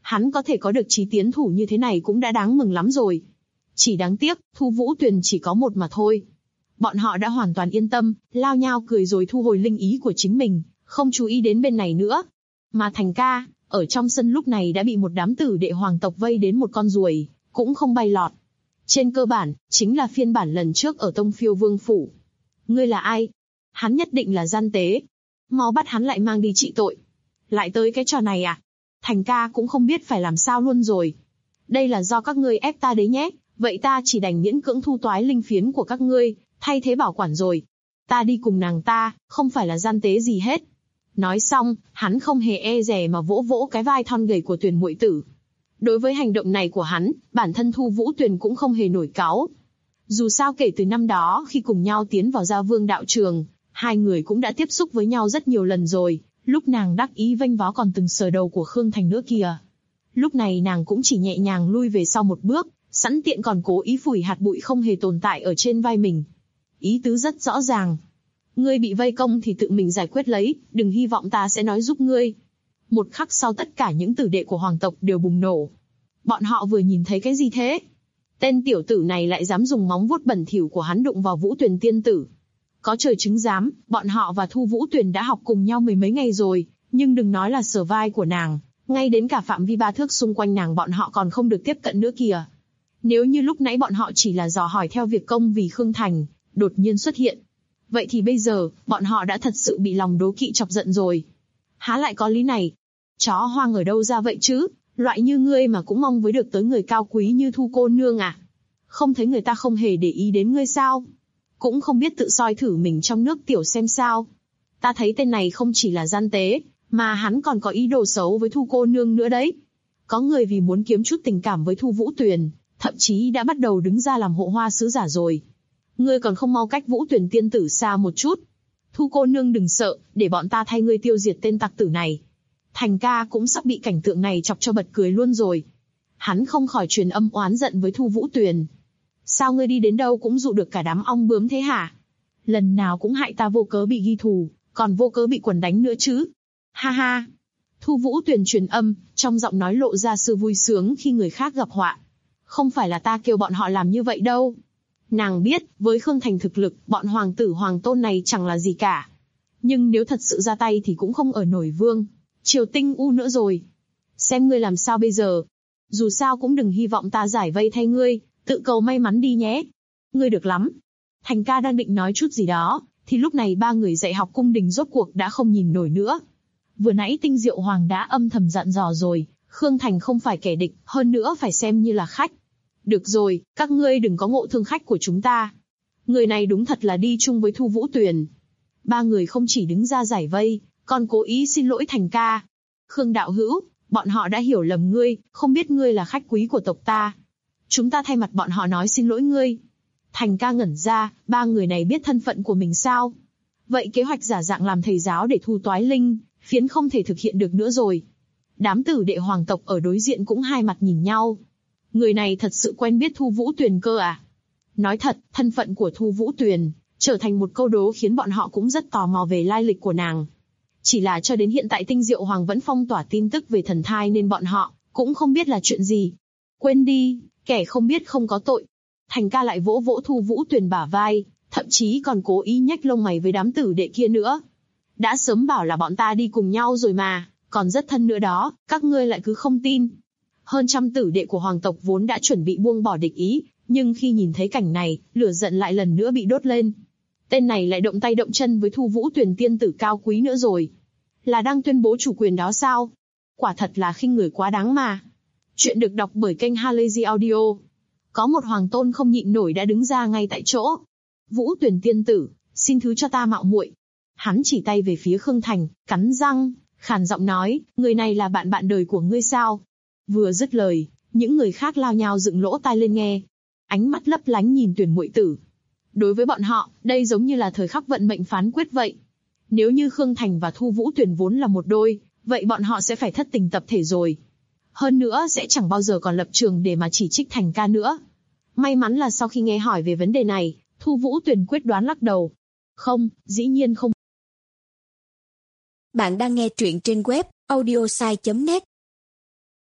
Hắn có thể có được chí tiến thủ như thế này cũng đã đáng mừng lắm rồi. Chỉ đáng tiếc, Thu Vũ Tuyền chỉ có một mà thôi. Bọn họ đã hoàn toàn yên tâm, lao nhao cười rồi thu hồi linh ý của chính mình, không chú ý đến bên này nữa. Mà Thành ca, ở trong sân lúc này đã bị một đám tử đệ hoàng tộc vây đến một con ruồi, cũng không bay lọt. Trên cơ bản, chính là phiên bản lần trước ở Tông Phiêu Vương Phủ. Ngươi là ai? Hắn nhất định là gian tế. Mau bắt hắn lại mang đi trị tội. Lại tới cái trò này à? Thành ca cũng không biết phải làm sao luôn rồi. Đây là do các ngươi ép ta đấy nhé, vậy ta chỉ đành miễn cưỡng thu toái linh phiến của các ngươi, thay thế bảo quản rồi. Ta đi cùng nàng ta, không phải là gian tế gì hết. Nói xong, hắn không hề e dè mà vỗ vỗ cái vai thon gầy của Tuyền muội tử. Đối với hành động này của hắn, bản thân Thu Vũ Tuyền cũng không hề nổi cáu. Dù sao kể từ năm đó khi cùng nhau tiến vào Gia Vương đạo trường, hai người cũng đã tiếp xúc với nhau rất nhiều lần rồi, lúc nàng đắc ý vênh váo còn từng sờ đầu của Khương Thành nữa kìa. Lúc này nàng cũng chỉ nhẹ nhàng lui về sau một bước, sẵn tiện còn cố ý phủi hạt bụi không hề tồn tại ở trên vai mình. Ý tứ rất rõ ràng. Ngươi bị vây công thì tự mình giải quyết lấy, đừng hy vọng ta sẽ nói giúp ngươi. Một khắc sau tất cả những tử đệ của hoàng tộc đều bùng nổ. Bọn họ vừa nhìn thấy cái gì thế? Tên tiểu tử này lại dám dùng móng vuốt bẩn thỉu của hắn đụng vào Vũ Tuyền tiên tử. Có trời chứng giám, bọn họ và Thu Vũ Tuyền đã học cùng nhau mười mấy ngày rồi, nhưng đừng nói là sờ vai của nàng, ngay đến cả phạm vi 3 thước xung quanh nàng bọn họ còn không được tiếp cận nữa kìa. Nếu như lúc nãy bọn họ chỉ là dò hỏi theo việc công vì Khương Thành, đột nhiên xuất hiện. Vậy thì bây giờ, bọn họ đã thật sự bị lòng đố kỵ chọc giận rồi. Há lại có lý này? Chó hoang ở đâu ra vậy chứ? Loại như ngươi mà cũng mong với được tới người cao quý như Thu cô nương à? Không thấy người ta không hề để ý đến ngươi sao? Cũng không biết tự soi thử mình trong nước tiểu xem sao? Ta thấy tên này không chỉ là gian tế, mà hắn còn có ý đồ xấu với Thu cô nương nữa đấy. Có người vì muốn kiếm chút tình cảm với Thu Vũ Tuyền, thậm chí đã bắt đầu đứng ra làm hộ hoa sứ giả rồi. Ngươi còn không mau cách Vũ Tuyền tiên tử xa một chút. Thu cô nương đừng sợ, để bọn ta thay ngươi tiêu diệt tên tặc tử này. Thành ca cũng sắp bị cảnh tượng này chọc cho bật cười luôn rồi. Hắn không khỏi truyền âm oán giận với Thu Vũ Tuyền. Sao ngươi đi đến đâu cũng dụ được cả đám ong bướm thế hả? Lần nào cũng hại ta vô cớ bị ghi thù, còn vô cớ bị quần đánh nữa chứ. Ha ha. Thu Vũ Tuyền truyền âm, trong giọng nói lộ ra sự vui sướng khi người khác gặp họa. Không phải là ta kêu bọn họ làm như vậy đâu. Nàng biết, với Khương Thành thực lực, bọn hoàng tử hoàng tôn này chẳng là gì cả. Nhưng nếu thật sự ra tay thì cũng không ở nổi Vương Triều Tinh U nữa rồi. Xem ngươi làm sao bây giờ. Dù sao cũng đừng hy vọng ta giải vây thay ngươi, tự cầu may mắn đi nhé. Ngươi được lắm. Thành ca đang định nói chút gì đó, thì lúc này ba người dạy học cung đình rốt cuộc đã không nhìn nổi nữa. Vừa nãy Tinh Diệu Hoàng đã âm thầm dặn dò rồi, Khương Thành không phải kẻ địch, hơn nữa phải xem như là khách. Được rồi, các ngươi đừng có ngộ thương khách của chúng ta. Người này đúng thật là đi chung với Thu Vũ Tuyền. Ba người không chỉ đứng ra giải vây, còn cố ý xin lỗi Thành ca. Khương đạo hữu, bọn họ đã hiểu lầm ngươi, không biết ngươi là khách quý của tộc ta. Chúng ta thay mặt bọn họ nói xin lỗi ngươi. Thành ca ngẩn ra, ba người này biết thân phận của mình sao? Vậy kế hoạch giả dạng làm thầy giáo để thu toái linh phiến không thể thực hiện được nữa rồi. Đám tử đệ hoàng tộc ở đối diện cũng hai mặt nhìn nhau. Người này thật sự quen biết Thu Vũ Tuyền cơ à? Nói thật, thân phận của Thu Vũ Tuyền trở thành một câu đố khiến bọn họ cũng rất tò mò về lai lịch của nàng. Chỉ là cho đến hiện tại Tinh Diệu Hoàng vẫn phong tỏa tin tức về thần thai nên bọn họ cũng không biết là chuyện gì. Quên đi, kẻ không biết không có tội. Thành ca lại vỗ vỗ Thu Vũ Tuyền bả vai, thậm chí còn cố ý nhếch lông mày với đám tử đệ kia nữa. Đã sớm bảo là bọn ta đi cùng nhau rồi mà, còn rất thân nữa đó, các ngươi lại cứ không tin. Hơn trăm tử đệ của hoàng tộc vốn đã chuẩn bị buông bỏ địch ý, nhưng khi nhìn thấy cảnh này, lửa giận lại lần nữa bị đốt lên. Tên này lại động tay động chân với Thu Vũ Tuyền tiên tử cao quý nữa rồi. Là đang tuyên bố chủ quyền đó sao? Quả thật là khinh người quá đáng mà. Chuyện được đọc bởi kênh Halazy Audio. Có một hoàng tôn không nhịn nổi đã đứng ra ngay tại chỗ. Vũ Tuyền tiên tử, xin thứ cho ta mạo muội. Hắn chỉ tay về phía Khương Thành, cắn răng, khàn giọng nói, người này là bạn đời của ngươi sao? Vừa dứt lời, những người khác lao nhao dựng lỗ tai lên nghe. Ánh mắt lấp lánh nhìn Tuyền muội tử. Đối với bọn họ, đây giống như là thời khắc vận mệnh phán quyết vậy. Nếu như Khương Thành và Thu Vũ Tuyền vốn là một đôi, vậy bọn họ sẽ phải thất tình tập thể rồi. Hơn nữa sẽ chẳng bao giờ còn lập trường để mà chỉ trích Thành ca nữa. May mắn là sau khi nghe hỏi về vấn đề này, Thu Vũ Tuyền quyết đoán lắc đầu. Không, dĩ nhiên không. Bạn đang nghe truyện trên web audiosai.net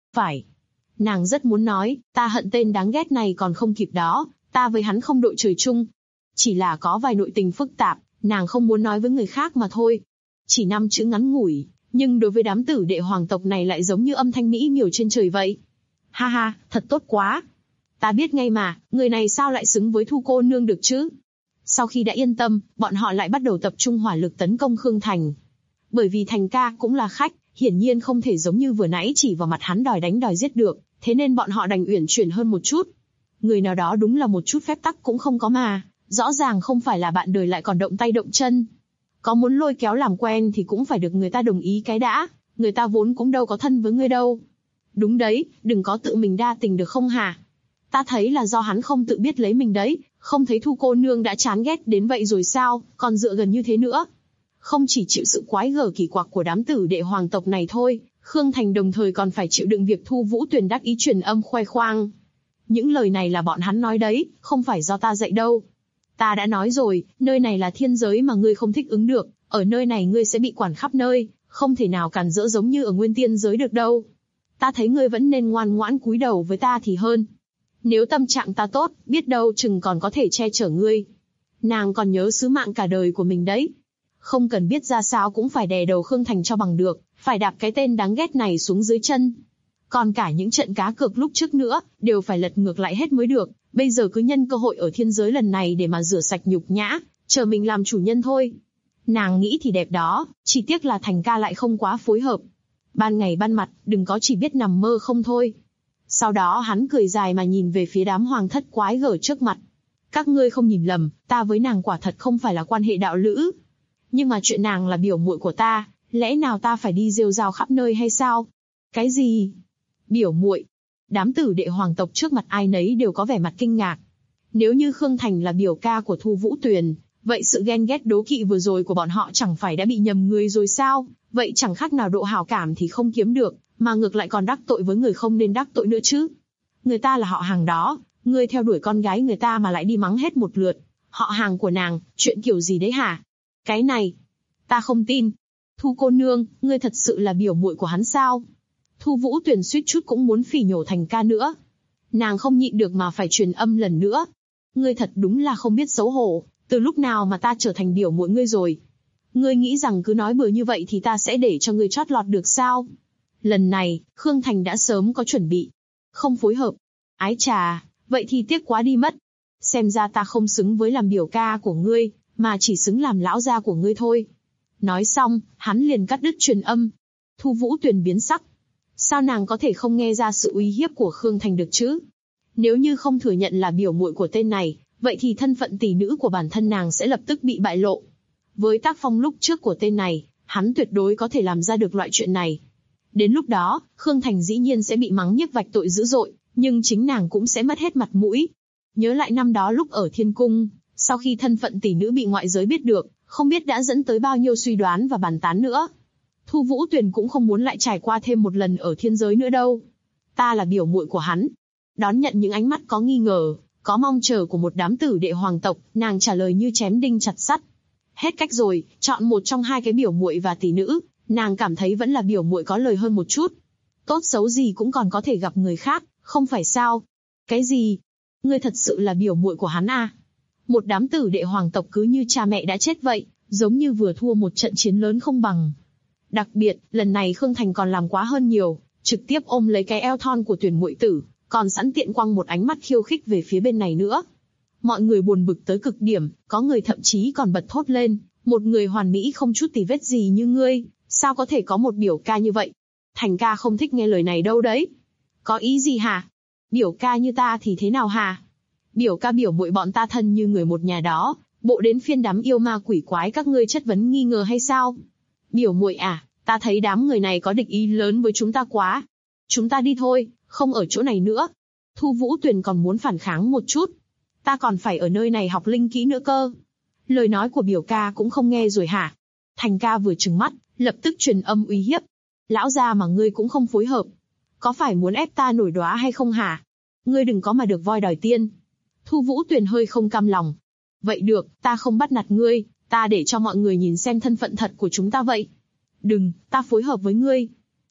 Phải. Nàng rất muốn nói, ta hận tên đáng ghét này còn không kịp đó, ta với hắn không đội trời chung. Chỉ là có vài nội tình phức tạp, nàng không muốn nói với người khác mà thôi. Chỉ 5 chữ ngắn ngủi, nhưng đối với đám tử đệ hoàng tộc này lại giống như âm thanh mỹ miều trên trời vậy. Ha ha, thật tốt quá. Ta biết ngay mà, người này sao lại xứng với Thu cô nương được chứ? Sau khi đã yên tâm, bọn họ lại bắt đầu tập trung hỏa lực tấn công Khương Thành. Bởi vì Thành ca cũng là khách, hiển nhiên không thể giống như vừa nãy chỉ vào mặt hắn đòi đánh đòi giết được, thế nên bọn họ đành uyển chuyển hơn một chút. Người nào đó đúng là một chút phép tắc cũng không có mà, rõ ràng không phải là bạn đời lại còn động tay động chân. Có muốn lôi kéo làm quen thì cũng phải được người ta đồng ý cái đã, người ta vốn cũng đâu có thân với ngươi đâu. Đúng đấy, đừng có tự mình đa tình được không hả? Ta thấy là do hắn không tự biết lấy mình đấy, không thấy Thu cô nương đã chán ghét đến vậy rồi sao, còn dựa gần như thế nữa. Không chỉ chịu sự quái gở kỳ quặc của đám tử đệ hoàng tộc này thôi, Khương Thành đồng thời còn phải chịu đựng việc Thu Vũ Tuyền đắc ý truyền âm khoe khoang. Những lời này là bọn hắn nói đấy, không phải do ta dạy đâu. Ta đã nói rồi, nơi này là thiên giới mà ngươi không thích ứng được, ở nơi này ngươi sẽ bị quản khắp nơi, không thể nào cản rỡ giống như ở nguyên tiên giới được đâu. Ta thấy ngươi vẫn nên ngoan ngoãn cúi đầu với ta thì hơn. Nếu tâm trạng ta tốt, biết đâu chừng còn có thể che chở ngươi. Nàng còn nhớ sứ mạng cả đời của mình đấy. Không cần biết ra sao cũng phải đè đầu Khương Thành cho bằng được, phải đạp cái tên đáng ghét này xuống dưới chân. Còn cả những trận cá cược lúc trước nữa, đều phải lật ngược lại hết mới được, bây giờ cứ nhân cơ hội ở thiên giới lần này để mà rửa sạch nhục nhã, chờ mình làm chủ nhân thôi. Nàng nghĩ thì đẹp đó, chỉ tiếc là Thành ca lại không quá phối hợp. Ban ngày ban mặt, đừng có chỉ biết nằm mơ không thôi. Sau đó hắn cười dài mà nhìn về phía đám hoàng thất quái gở trước mặt. Các ngươi không nhìn lầm, ta với nàng quả thật không phải là quan hệ đạo lữ. Nhưng mà chuyện nàng là biểu muội của ta, lẽ nào ta phải đi rêu rao khắp nơi hay sao? Cái gì? Biểu muội? Đám tử đệ hoàng tộc trước mặt ai nấy đều có vẻ mặt kinh ngạc. Nếu như Khương Thành là biểu ca của Thu Vũ Tuyền, vậy sự ghen ghét đố kỵ vừa rồi của bọn họ chẳng phải đã bị nhầm người rồi sao? Vậy chẳng khác nào độ hảo cảm thì không kiếm được, mà ngược lại còn đắc tội với người không nên đắc tội nữa chứ. Người ta là họ hàng đó, ngươi theo đuổi con gái người ta mà lại đi mắng hết một lượt. Họ hàng của nàng, chuyện kiểu gì đấy hả? Cái này, ta không tin. Thu cô nương, ngươi thật sự là biểu muội của hắn sao? Thu Vũ Tuyền suýt chút cũng muốn phỉ nhổ Thành ca nữa. Nàng không nhịn được mà phải truyền âm lần nữa. Ngươi thật đúng là không biết xấu hổ, từ lúc nào mà ta trở thành biểu muội ngươi rồi? Ngươi nghĩ rằng cứ nói bừa như vậy thì ta sẽ để cho ngươi chót lọt được sao? Lần này, Khương Thành đã sớm có chuẩn bị. Không phối hợp. Ái chà, vậy thì tiếc quá đi mất. Xem ra ta không xứng với làm biểu ca của ngươi, mà chỉ xứng làm lão gia của ngươi thôi. Nói xong, hắn liền cắt đứt truyền âm. Thu Vũ Tuyền biến sắc. Sao nàng có thể không nghe ra sự uy hiếp của Khương Thành được chứ? Nếu như không thừa nhận là biểu muội của tên này, vậy thì thân phận tỷ nữ của bản thân nàng sẽ lập tức bị bại lộ. Với tác phong lúc trước của tên này, hắn tuyệt đối có thể làm ra được loại chuyện này. Đến lúc đó, Khương Thành dĩ nhiên sẽ bị mắng nhiếc vạch tội dữ dội, nhưng chính nàng cũng sẽ mất hết mặt mũi. Nhớ lại năm đó lúc ở Thiên Cung, sau khi thân phận tỷ nữ bị ngoại giới biết được, không biết đã dẫn tới bao nhiêu suy đoán và bàn tán nữa. Thu Vũ Tuyền cũng không muốn lại trải qua thêm một lần ở thiên giới nữa đâu. Ta là biểu muội của hắn. Đón nhận những ánh mắt có nghi ngờ, có mong chờ của một đám tử đệ hoàng tộc, nàng trả lời như chém đinh chặt sắt. Hết cách rồi, chọn một trong hai cái biểu muội và tỷ nữ, nàng cảm thấy vẫn là biểu muội có lời hơn một chút. Tốt xấu gì cũng còn có thể gặp người khác, không phải sao? Cái gì? Ngươi thật sự là biểu muội của hắn à? Một đám tử đệ hoàng tộc cứ như cha mẹ đã chết vậy, giống như vừa thua một trận chiến lớn không bằng. Đặc biệt, lần này Khương Thành còn làm quá hơn nhiều, trực tiếp ôm lấy cái eo thon của tuyển muội tử, còn sẵn tiện quăng một ánh mắt khiêu khích về phía bên này nữa. Mọi người buồn bực tới cực điểm, có người thậm chí còn bật thốt lên, một người hoàn mỹ không chút tì vết gì như ngươi, sao có thể có một biểu ca như vậy? Thành ca không thích nghe lời này đâu đấy. Có ý gì hả? Biểu ca như ta thì thế nào hả? Biểu ca biểu muội bọn ta thân như người một nhà đó, bộ đến phiên đám yêu ma quỷ quái các ngươi chất vấn nghi ngờ hay sao? Biểu muội à, ta thấy đám người này có địch ý lớn với chúng ta quá. Chúng ta đi thôi, không ở chỗ này nữa. Thu Vũ Tuyền còn muốn phản kháng một chút. Ta còn phải ở nơi này học linh kỹ nữa cơ. Lời nói của biểu ca cũng không nghe rồi hả? Thành ca vừa trừng mắt, lập tức truyền âm uy hiếp. Lão gia mà ngươi cũng không phối hợp. Có phải muốn ép ta nổi đoá hay không hả? Ngươi đừng có mà được voi đòi tiên. Thu Vũ Tuyền hơi không cam lòng. Vậy được, ta không bắt nạt ngươi, ta để cho mọi người nhìn xem thân phận thật của chúng ta vậy. Đừng, ta phối hợp với ngươi.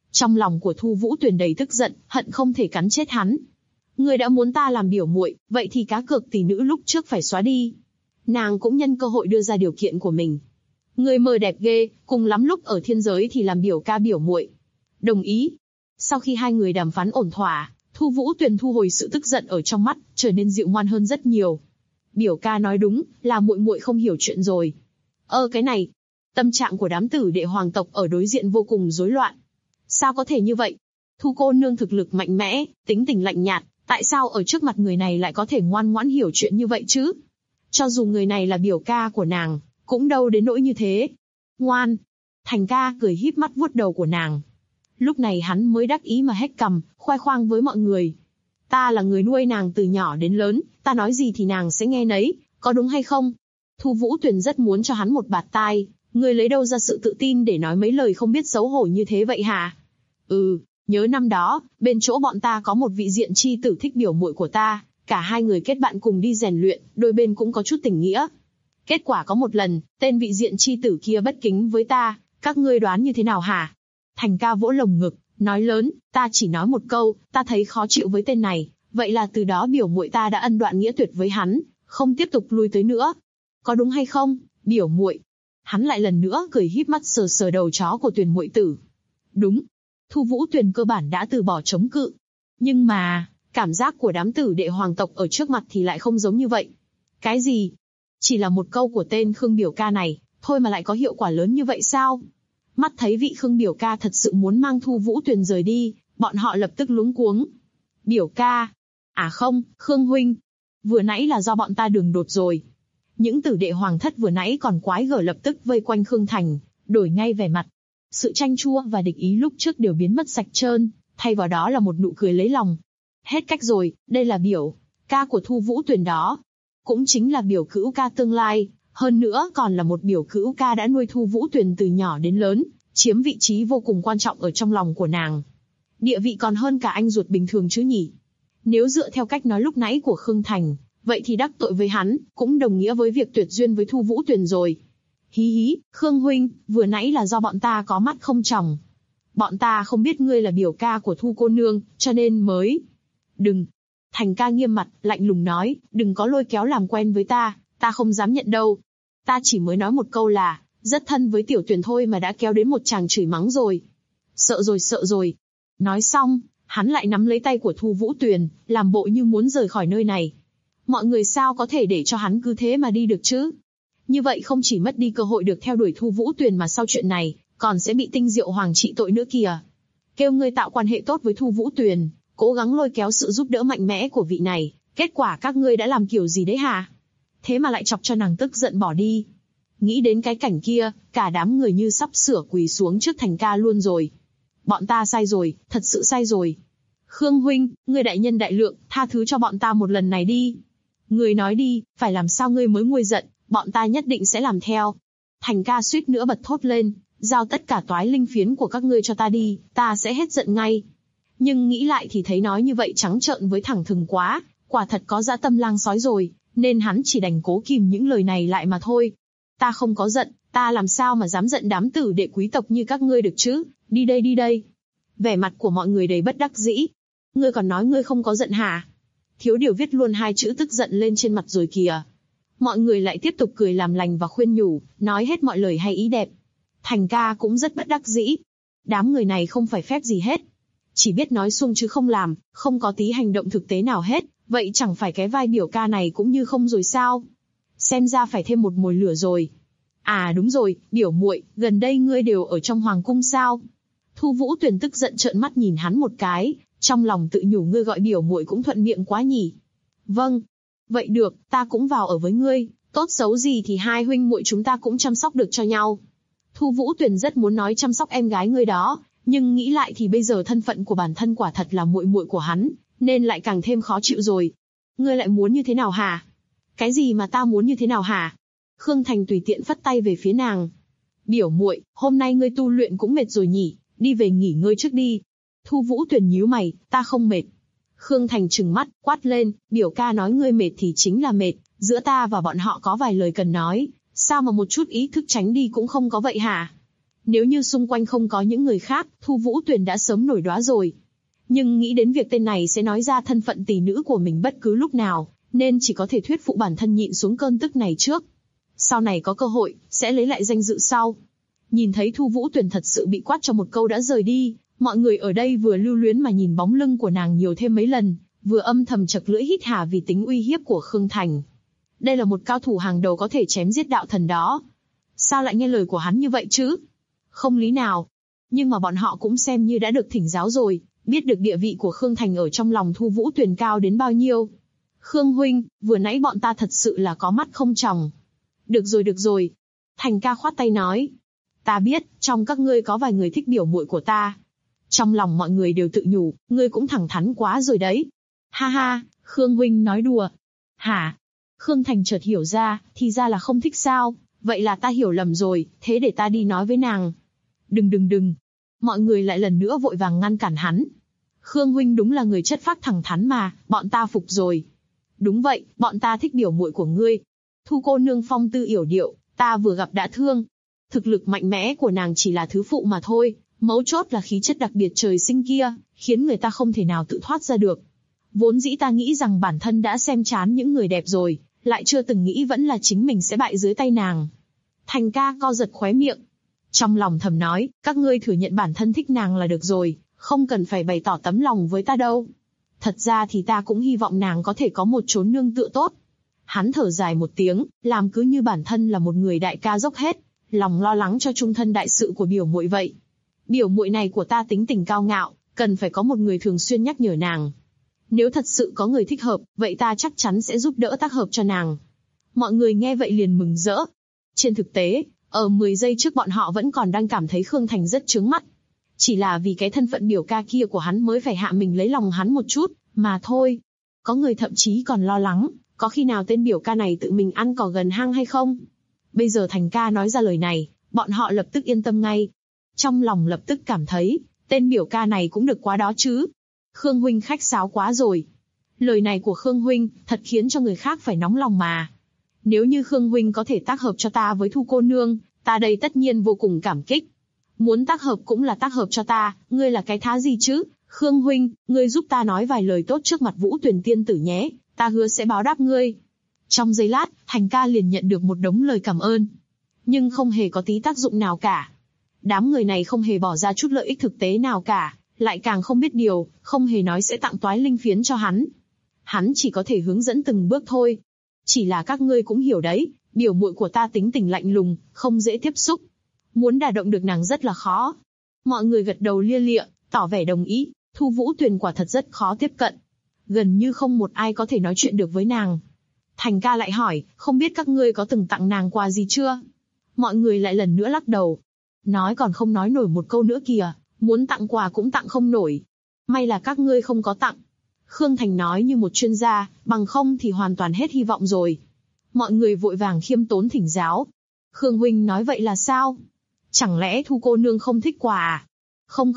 Trong lòng của Thu Vũ Tuyền đầy tức giận, hận không thể cắn chết hắn. Ngươi đã muốn ta làm biểu muội, vậy thì cá cược tỷ nữ lúc trước phải xóa đi. Nàng cũng nhân cơ hội đưa ra điều kiện của mình. Ngươi mơ đẹp ghê, cùng lắm lúc ở thiên giới thì làm biểu ca biểu muội. Đồng ý. Sau khi hai người đàm phán ổn thỏa, Thu Vũ Tuyền thu hồi sự tức giận ở trong mắt, trở nên dịu ngoan hơn rất nhiều. Biểu ca nói đúng, là muội muội không hiểu chuyện rồi. Cái này. Tâm trạng của đám tử đệ hoàng tộc ở đối diện vô cùng rối loạn. Sao có thể như vậy? Thu cô nương thực lực mạnh mẽ, tính tình lạnh nhạt, tại sao ở trước mặt người này lại có thể ngoan ngoãn hiểu chuyện như vậy chứ? Cho dù người này là biểu ca của nàng, cũng đâu đến nỗi như thế. Ngoan. Thành ca cười híp mắt vuốt đầu của nàng. Lúc này hắn mới đắc ý mà hét cằm, khoe khoang với mọi người. Ta là người nuôi nàng từ nhỏ đến lớn, ta nói gì thì nàng sẽ nghe nấy, có đúng hay không? Thu Vũ Tuyền rất muốn cho hắn một bạt tai, ngươi lấy đâu ra sự tự tin để nói mấy lời không biết xấu hổ như thế vậy hả? Nhớ năm đó, bên chỗ bọn ta có một vị diện chi tử thích biểu muội của ta, cả hai người kết bạn cùng đi rèn luyện, đôi bên cũng có chút tình nghĩa. Kết quả có một lần, tên vị diện chi tử kia bất kính với ta, các ngươi đoán như thế nào hả? Thành ca vỗ lồng ngực, nói lớn, ta chỉ nói một câu, ta thấy khó chịu với tên này, vậy là từ đó biểu muội ta đã ân đoạn nghĩa tuyệt với hắn, không tiếp tục lui tới nữa. Có đúng hay không, biểu muội? Hắn lại lần nữa cười híp mắt sờ sờ đầu chó của Tuyền muội tử. Đúng. Thu Vũ Tuyền cơ bản đã từ bỏ chống cự. Nhưng mà, cảm giác của đám tử đệ hoàng tộc ở trước mặt thì lại không giống như vậy. Cái gì? Chỉ là một câu của tên Khương biểu ca này, thôi mà lại có hiệu quả lớn như vậy sao? Mắt thấy vị Khương biểu ca thật sự muốn mang Thu Vũ Tuyền rời đi, bọn họ lập tức luống cuống. Biểu ca. À không, Khương huynh. Vừa nãy là do bọn ta đường đột rồi. Những tử đệ hoàng thất vừa nãy còn quái gở lập tức vây quanh Khương Thành, đổi ngay vẻ mặt. Sự chanh chua và địch ý lúc trước đều biến mất sạch trơn, thay vào đó là một nụ cười lấy lòng. Hết cách rồi, đây là biểu ca của Thu Vũ Tuyền đó. Cũng chính là biểu cữu ca tương lai, hơn nữa còn là một biểu cữu ca đã nuôi Thu Vũ Tuyền từ nhỏ đến lớn, chiếm vị trí vô cùng quan trọng ở trong lòng của nàng. Địa vị còn hơn cả anh ruột bình thường chứ nhỉ? Nếu dựa theo cách nói lúc nãy của Khương Thành, vậy thì đắc tội với hắn, cũng đồng nghĩa với việc tuyệt duyên với Thu Vũ Tuyền rồi. Hí hí, Khương huynh, vừa nãy là do bọn ta có mắt không tròng. Bọn ta không biết ngươi là biểu ca của Thu cô nương, cho nên mới... Đừng. Thành ca nghiêm mặt, lạnh lùng nói, đừng có lôi kéo làm quen với ta không dám nhận đâu. Ta chỉ mới nói một câu là, rất thân với Tiểu Tuyền thôi mà đã kéo đến một tràng chửi mắng rồi. Sợ rồi. Nói xong, hắn lại nắm lấy tay của Thu Vũ Tuyền, làm bộ như muốn rời khỏi nơi này. Mọi người sao có thể để cho hắn cứ thế mà đi được chứ? Như vậy không chỉ mất đi cơ hội được theo đuổi Thu Vũ Tuyền mà sau chuyện này, còn sẽ bị Tinh Diệu Hoàng trị tội nữa kìa. Kêu ngươi tạo quan hệ tốt với Thu Vũ Tuyền, cố gắng lôi kéo sự giúp đỡ mạnh mẽ của vị này, kết quả các ngươi đã làm kiểu gì đấy hả? Thế mà lại chọc cho nàng tức giận bỏ đi. Nghĩ đến cái cảnh kia, cả đám người như sắp sửa quỳ xuống trước Thành ca luôn rồi. Bọn ta sai rồi, thật sự sai rồi. Khương huynh, ngươi đại nhân đại lượng, tha thứ cho bọn ta một lần này đi. Ngươi nói đi, phải làm sao ngươi mới nguôi giận, bọn ta nhất định sẽ làm theo. Thành ca suýt nữa bật thốt lên, giao tất cả toái linh phiến của các ngươi cho ta đi, ta sẽ hết giận ngay. Nhưng nghĩ lại thì thấy nói như vậy trắng trợn với thẳng thừng quá, quả thật có dã tâm lang sói rồi, nên hắn chỉ đành cố kìm những lời này lại mà thôi. Ta không có giận, ta làm sao mà dám giận đám tử đệ quý tộc như các ngươi được chứ, đi đây. Vẻ mặt của mọi người đầy bất đắc dĩ. Ngươi còn nói ngươi không có giận hả? Thiếu điều viết luôn hai chữ tức giận lên trên mặt rồi kìa. Mọi người lại tiếp tục cười làm lành và khuyên nhủ, nói hết mọi lời hay ý đẹp. Thành ca cũng rất bất đắc dĩ. Đám người này không phải phép gì hết. Chỉ biết nói suông chứ không làm, không có tí hành động thực tế nào hết, vậy chẳng phải cái vai biểu ca này cũng như không rồi sao? Xem ra phải thêm một mồi lửa rồi. À đúng rồi, biểu muội, gần đây ngươi đều ở trong hoàng cung sao? Thu Vũ Tuyền tức giận trợn mắt nhìn hắn một cái, trong lòng tự nhủ ngươi gọi biểu muội cũng thuận miệng quá nhỉ. Vâng. Vậy được, ta cũng vào ở với ngươi, tốt xấu gì thì hai huynh muội chúng ta cũng chăm sóc được cho nhau. Thu Vũ Tuyền rất muốn nói chăm sóc em gái ngươi đó, nhưng nghĩ lại thì bây giờ thân phận của bản thân quả thật là muội muội của hắn, nên lại càng thêm khó chịu rồi. Ngươi lại muốn như thế nào hả? Cái gì mà ta muốn như thế nào hả? Khương Thành tùy tiện phất tay về phía nàng. Biểu muội, hôm nay ngươi tu luyện cũng mệt rồi nhỉ, đi về nghỉ ngơi trước đi. Thu Vũ Tuyền nhíu mày, ta không mệt. Khương Thành trừng mắt, quát lên, biểu ca nói ngươi mệt thì chính là mệt, giữa ta và bọn họ có vài lời cần nói, sao mà một chút ý thức tránh đi cũng không có vậy hả? Nếu như xung quanh không có những người khác, Thu Vũ Tuyền đã sớm nổi đoá rồi. Nhưng nghĩ đến việc tên này sẽ nói ra thân phận tỷ nữ của mình bất cứ lúc nào, nên chỉ có thể thuyết phục bản thân nhịn xuống cơn tức này trước. Sau này có cơ hội, sẽ lấy lại danh dự sau. Nhìn thấy Thu Vũ Tuyền thật sự bị quát cho một câu đã rời đi, mọi người ở đây vừa lưu luyến mà nhìn bóng lưng của nàng nhiều thêm mấy lần, vừa âm thầm chật lưỡi hít hà vì tính uy hiếp của Khương Thành. Đây là một cao thủ hàng đầu có thể chém giết đạo thần đó. Sao lại nghe lời của hắn như vậy chứ? Không lý nào. Nhưng mà bọn họ cũng xem như đã được thỉnh giáo rồi, biết được địa vị của Khương Thành ở trong lòng Thu Vũ Tuyền cao đến bao nhiêu. Khương huynh, vừa nãy bọn ta thật sự là có mắt không tròng. Được rồi. Thành ca khoát tay nói. Ta biết, trong các ngươi có vài người thích biểu muội của ta. Trong lòng mọi người đều tự nhủ, ngươi cũng thẳng thắn quá rồi đấy. Ha ha, Khương huynh nói đùa. Hả? Khương Thành chợt hiểu ra, thì ra là không thích sao, vậy là ta hiểu lầm rồi, thế để ta đi nói với nàng. Đừng. Mọi người lại lần nữa vội vàng ngăn cản hắn. Khương huynh đúng là người chất phác thẳng thắn mà, bọn ta phục rồi. Đúng vậy, bọn ta thích biểu muội của ngươi. Thu cô nương phong tư yểu điệu, ta vừa gặp đã thương. Thực lực mạnh mẽ của nàng chỉ là thứ phụ mà thôi, mấu chốt là khí chất đặc biệt trời sinh kia, khiến người ta không thể nào tự thoát ra được. Vốn dĩ ta nghĩ rằng bản thân đã xem chán những người đẹp rồi, lại chưa từng nghĩ vẫn là chính mình sẽ bại dưới tay nàng. Thành ca co giật khóe miệng. Trong lòng thầm nói, các ngươi thừa nhận bản thân thích nàng là được rồi, không cần phải bày tỏ tấm lòng với ta đâu. Thật ra thì ta cũng hy vọng nàng có thể có một chốn nương tựa tốt. Hắn thở dài một tiếng, làm cứ như bản thân là một người đại ca dốc hết, lòng lo lắng cho chung thân đại sự của biểu muội vậy. Biểu muội này của ta tính tình cao ngạo, cần phải có một người thường xuyên nhắc nhở nàng. Nếu thật sự có người thích hợp, vậy ta chắc chắn sẽ giúp đỡ tác hợp cho nàng. Mọi người nghe vậy liền mừng rỡ. Trên thực tế, ở 10 giây trước bọn họ vẫn còn đang cảm thấy Khương Thành rất chướng mắt. Chỉ là vì cái thân phận biểu ca kia của hắn mới phải hạ mình lấy lòng hắn một chút, mà thôi. Có người thậm chí còn lo lắng, có khi nào tên biểu ca này tự mình ăn cỏ gần hang hay không? Bây giờ Thành ca nói ra lời này, bọn họ lập tức yên tâm ngay. Trong lòng lập tức cảm thấy, tên biểu ca này cũng được quá đó chứ. Khương huynh khách sáo quá rồi. Lời này của Khương huynh thật khiến cho người khác phải nóng lòng mà. Nếu như Khương huynh có thể tác hợp cho ta với Thu cô nương, ta đây tất nhiên vô cùng cảm kích. Muốn tác hợp cũng là tác hợp cho ta, ngươi là cái thá gì chứ? Khương huynh, ngươi giúp ta nói vài lời tốt trước mặt Vũ Tuyền tiên tử nhé, ta hứa sẽ báo đáp ngươi. Trong giây lát, Thành ca liền nhận được một đống lời cảm ơn. Nhưng không hề có tí tác dụng nào cả. Đám người này không hề bỏ ra chút lợi ích thực tế nào cả, lại càng không biết điều, không hề nói sẽ tặng toái linh phiến cho hắn. Hắn chỉ có thể hướng dẫn từng bước thôi. Chỉ là các ngươi cũng hiểu đấy, biểu muội của ta tính tình lạnh lùng, không dễ tiếp xúc. Muốn đả động được nàng rất là khó. Mọi người gật đầu lia lịa, tỏ vẻ đồng ý, Thu Vũ Tuyền quả thật rất khó tiếp cận. Gần như không một ai có thể nói chuyện được với nàng. Thành ca lại hỏi, không biết các ngươi có từng tặng nàng quà gì chưa? Mọi người lại lần nữa lắc đầu. Nói còn không nói nổi một câu nữa kìa, muốn tặng quà cũng tặng không nổi. May là các ngươi không có tặng. Khương Thành nói như một chuyên gia, bằng không thì hoàn toàn hết hy vọng rồi. Mọi người vội vàng khiêm tốn thỉnh giáo. Khương huynh nói vậy là sao? Chẳng lẽ Thu cô nương không thích quà à? Không.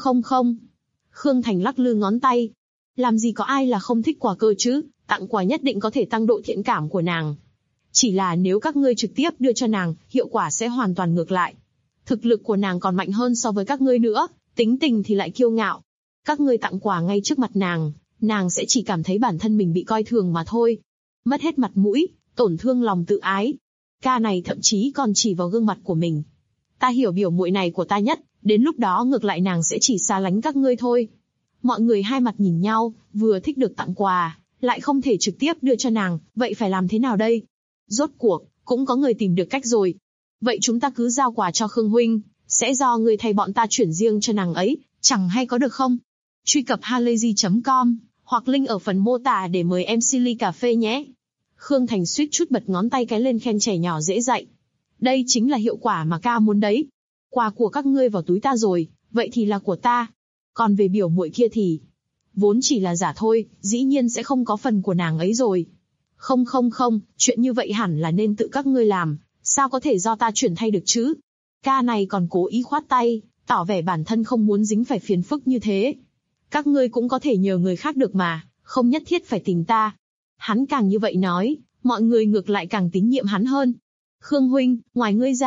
Khương Thành lắc lư ngón tay. Làm gì có ai là không thích quà cơ chứ, tặng quà nhất định có thể tăng độ thiện cảm của nàng. Chỉ là nếu các ngươi trực tiếp đưa cho nàng, hiệu quả sẽ hoàn toàn ngược lại. Thực lực của nàng còn mạnh hơn so với các ngươi nữa, tính tình thì lại kiêu ngạo. Các ngươi tặng quà ngay trước mặt nàng, nàng sẽ chỉ cảm thấy bản thân mình bị coi thường mà thôi. Mất hết mặt mũi, tổn thương lòng tự ái. Ca này thậm chí còn chỉ vào gương mặt của mình. Ta hiểu biểu muội này của ta nhất, đến lúc đó ngược lại nàng sẽ chỉ xa lánh các ngươi thôi. Mọi người hai mặt nhìn nhau, vừa thích được tặng quà, lại không thể trực tiếp đưa cho nàng, vậy phải làm thế nào đây? Rốt cuộc, cũng có người tìm được cách rồi. Vậy chúng ta cứ giao quà cho Khương huynh, sẽ do người thay bọn ta chuyển riêng cho nàng ấy, chẳng hay có được không? Truy cập halayzi.com, hoặc link ở phần mô tả để mời MC ly cà phê nhé. Khương Thành suýt chút bật ngón tay cái lên khen trẻ nhỏ dễ dạy. Đây chính là hiệu quả mà ca muốn đấy. Quà của các ngươi vào túi ta rồi, vậy thì là của ta. Còn về biểu muội kia thì, vốn chỉ là giả thôi, dĩ nhiên sẽ không có phần của nàng ấy rồi. Không, chuyện như vậy hẳn là nên tự các ngươi làm, sao có thể do ta chuyển thay được chứ? Ca này còn cố ý khoát tay, tỏ vẻ bản thân không muốn dính phải phiền phức như thế. Các ngươi cũng có thể nhờ người khác được mà, không nhất thiết phải tìm ta. Hắn càng như vậy nói, mọi người ngược lại càng tín nhiệm hắn hơn. Khương huynh, ngoài ngươi ra,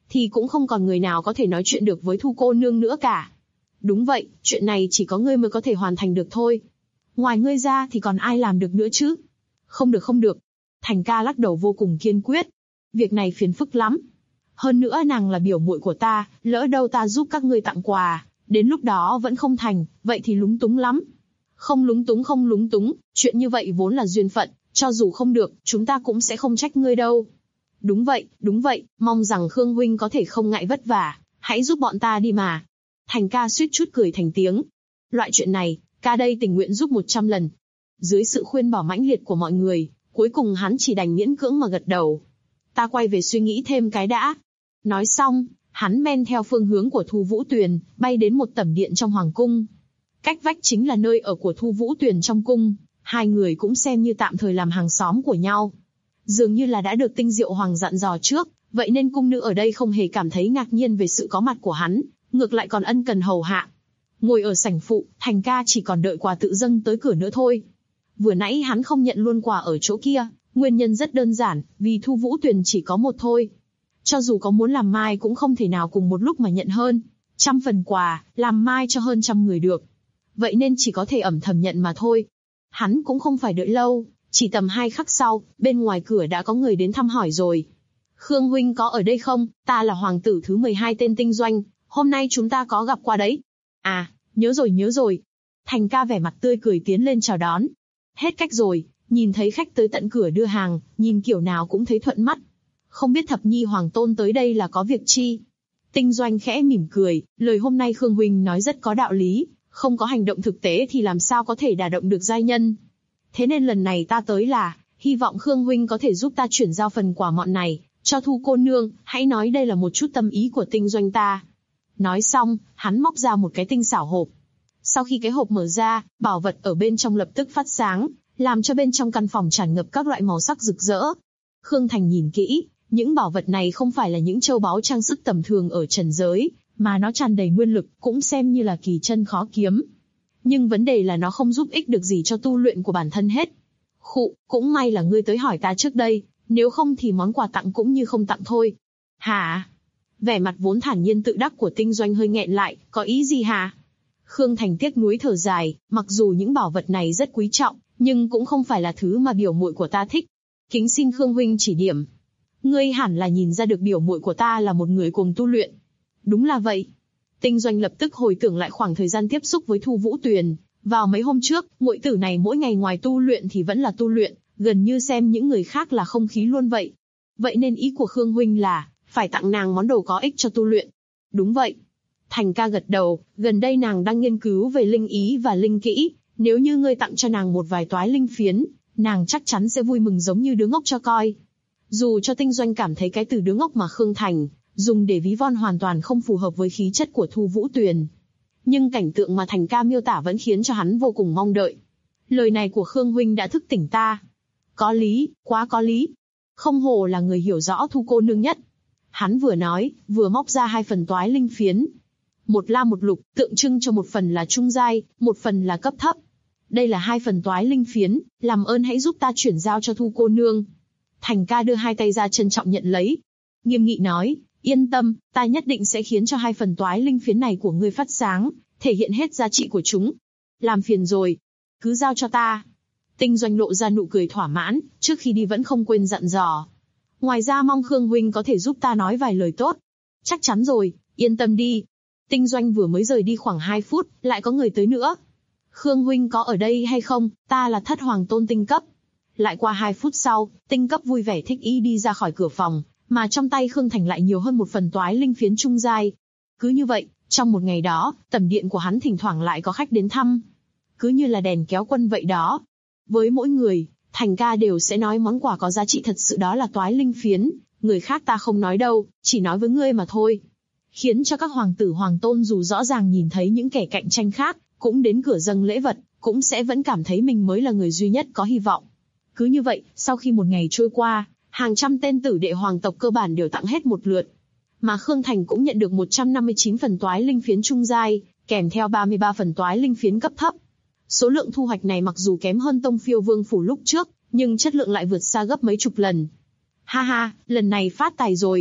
thì cũng không còn người nào có thể nói chuyện được với Thu cô nương nữa cả. Đúng vậy, chuyện này chỉ có ngươi mới có thể hoàn thành được thôi. Ngoài ngươi ra thì còn ai làm được nữa chứ? Không được không được. Thành ca lắc đầu vô cùng kiên quyết. Việc này phiền phức lắm. Hơn nữa nàng là biểu muội của ta, lỡ đâu ta giúp các ngươi tặng quà, đến lúc đó vẫn không thành, vậy thì lúng túng lắm. Không lúng túng, chuyện như vậy vốn là duyên phận, cho dù không được, chúng ta cũng sẽ không trách ngươi đâu. Đúng vậy, mong rằng Khương huynh có thể không ngại vất vả, hãy giúp bọn ta đi mà. Thành ca suýt chút cười thành tiếng. Loại chuyện này, ca đây tình nguyện giúp 100 lần. Dưới sự khuyên bảo mãnh liệt của mọi người, cuối cùng hắn chỉ đành miễn cưỡng mà gật đầu. Ta quay về suy nghĩ thêm cái đã. Nói xong, hắn men theo phương hướng của Thu Vũ Tuyền, bay đến một tẩm điện trong hoàng cung. Cách vách chính là nơi ở của Thu Vũ Tuyền trong cung, hai người cũng xem như tạm thời làm hàng xóm của nhau. Dường như là đã được Tinh Diệu Hoàng dặn dò trước, vậy nên cung nữ ở đây không hề cảm thấy ngạc nhiên về sự có mặt của hắn, ngược lại còn ân cần hầu hạ. Ngồi ở sảnh phụ, Thành ca chỉ còn đợi quà tự dâng tới cửa nữa thôi. Vừa nãy hắn không nhận luôn quà ở chỗ kia, nguyên nhân rất đơn giản, vì Thu Vũ Tuyền chỉ có một thôi. Cho dù có muốn làm mai cũng không thể nào cùng một lúc mà nhận hơn 100 phần quà, làm mai cho hơn 100 người được. Vậy nên chỉ có thể ẩm thầm nhận mà thôi. Hắn cũng không phải đợi lâu, chỉ tầm 2 khắc sau, bên ngoài cửa đã có người đến thăm hỏi rồi. Khương huynh có ở đây không? Ta là hoàng tử thứ 12 tên Tinh Doanh, hôm nay chúng ta có gặp qua đấy. À, nhớ rồi. Thành ca vẻ mặt tươi cười tiến lên chào đón. Hết cách rồi, nhìn thấy khách tới tận cửa đưa hàng, nhìn kiểu nào cũng thấy thuận mắt. Không biết thập nhi hoàng tôn tới đây là có việc chi? Tinh Doanh khẽ mỉm cười, lời hôm nay Khương huynh nói rất có đạo lý, không có hành động thực tế thì làm sao có thể đả động được giai nhân. Thế nên lần này ta tới là, hy vọng Khương huynh có thể giúp ta chuyển giao phần quà mọn này, cho Thu cô nương, hãy nói đây là một chút tâm ý của Tinh Doanh ta. Nói xong, hắn móc ra một cái tinh xảo hộp. Sau khi cái hộp mở ra, bảo vật ở bên trong lập tức phát sáng, làm cho bên trong căn phòng tràn ngập các loại màu sắc rực rỡ. Khương Thành nhìn kỹ, những bảo vật này không phải là những châu báu trang sức tầm thường ở trần giới, mà nó tràn đầy nguyên lực, cũng xem như là kỳ chân khó kiếm. Nhưng vấn đề là nó không giúp ích được gì cho tu luyện của bản thân hết. Khụ, cũng may là ngươi tới hỏi ta trước đây, nếu không thì món quà tặng cũng như không tặng thôi. Hả? Vẻ mặt vốn thản nhiên tự đắc của Tinh Doanh hơi nghẹn lại, có ý gì hả? Khương Thành tiếc nuối thở dài, mặc dù những bảo vật này rất quý trọng, nhưng cũng không phải là thứ mà biểu muội của ta thích. Kính xin Khương huynh chỉ điểm. Ngươi hẳn là nhìn ra được biểu muội của ta là một người cuồng tu luyện. Đúng là vậy. Tinh Doanh lập tức hồi tưởng lại khoảng thời gian tiếp xúc với Thu Vũ Tuyền. Vào mấy hôm trước, muội tử này mỗi ngày ngoài tu luyện thì vẫn là tu luyện, gần như xem những người khác là không khí luôn vậy. Vậy nên ý của Khương huynh là phải tặng nàng món đồ có ích cho tu luyện. Đúng vậy. Thành ca gật đầu, gần đây nàng đang nghiên cứu về linh ý và linh kỹ, nếu như ngươi tặng cho nàng một vài toái linh phiến, nàng chắc chắn sẽ vui mừng giống như đứa ngốc cho coi. Dù cho Tinh Doanh cảm thấy cái từ đứa ngốc mà Khương Thành dùng để ví von hoàn toàn không phù hợp với khí chất của Thu Vũ Tuyền, nhưng cảnh tượng mà Thành ca miêu tả vẫn khiến cho hắn vô cùng mong đợi. Lời này của Khương huynh đã thức tỉnh ta. Có lý, quá có lý. Không hổ là người hiểu rõ Thu cô nương nhất. Hắn vừa nói, vừa móc ra 2 phần toái linh phiến. Một lam một lục, tượng trưng cho một phần là trung giai, một phần là cấp thấp. Đây là 2 phần toái linh phiến, làm ơn hãy giúp ta chuyển giao cho Thu cô nương. Thành ca đưa 2 tay ra trân trọng nhận lấy. Nghiêm nghị nói, yên tâm, ta nhất định sẽ khiến cho 2 phần toái linh phiến này của ngươi phát sáng, thể hiện hết giá trị của chúng. Làm phiền rồi. Cứ giao cho ta. Tinh Doanh lộ ra nụ cười thỏa mãn, trước khi đi vẫn không quên dặn dò. Ngoài ra mong Khương huynh có thể giúp ta nói vài lời tốt. Chắc chắn rồi, yên tâm đi. Tinh Doanh vừa mới rời đi khoảng 2 phút, lại có người tới nữa. Khương huynh có ở đây hay không, ta là Thất Hoàng Tôn Tinh Cấp. Lại qua 2 phút sau, Tinh Cấp vui vẻ thích ý đi ra khỏi cửa phòng, mà trong tay Khương Thành lại nhiều hơn một phần toái linh phiến trung giai. Cứ như vậy, trong một ngày đó, tẩm điện của hắn thỉnh thoảng lại có khách đến thăm. Cứ như là đèn kéo quân vậy đó. Với mỗi người, Thành ca đều sẽ nói món quà có giá trị thật sự đó là toái linh phiến, người khác ta không nói đâu, chỉ nói với ngươi mà thôi. Khiến cho các hoàng tử hoàng tôn dù rõ ràng nhìn thấy những kẻ cạnh tranh khác, cũng đến cửa dâng lễ vật, cũng sẽ vẫn cảm thấy mình mới là người duy nhất có hy vọng. Cứ như vậy, sau khi một ngày trôi qua, hàng trăm tên tử đệ hoàng tộc cơ bản đều tặng hết một lượt. Mà Khương Thành cũng nhận được 159 phần toái linh phiến trung giai, kèm theo 33 phần toái linh phiến cấp thấp. Số lượng thu hoạch này mặc dù kém hơn Tông Phiêu Vương phủ lúc trước, nhưng chất lượng lại vượt xa gấp mấy chục lần. Ha ha, lần này phát tài rồi.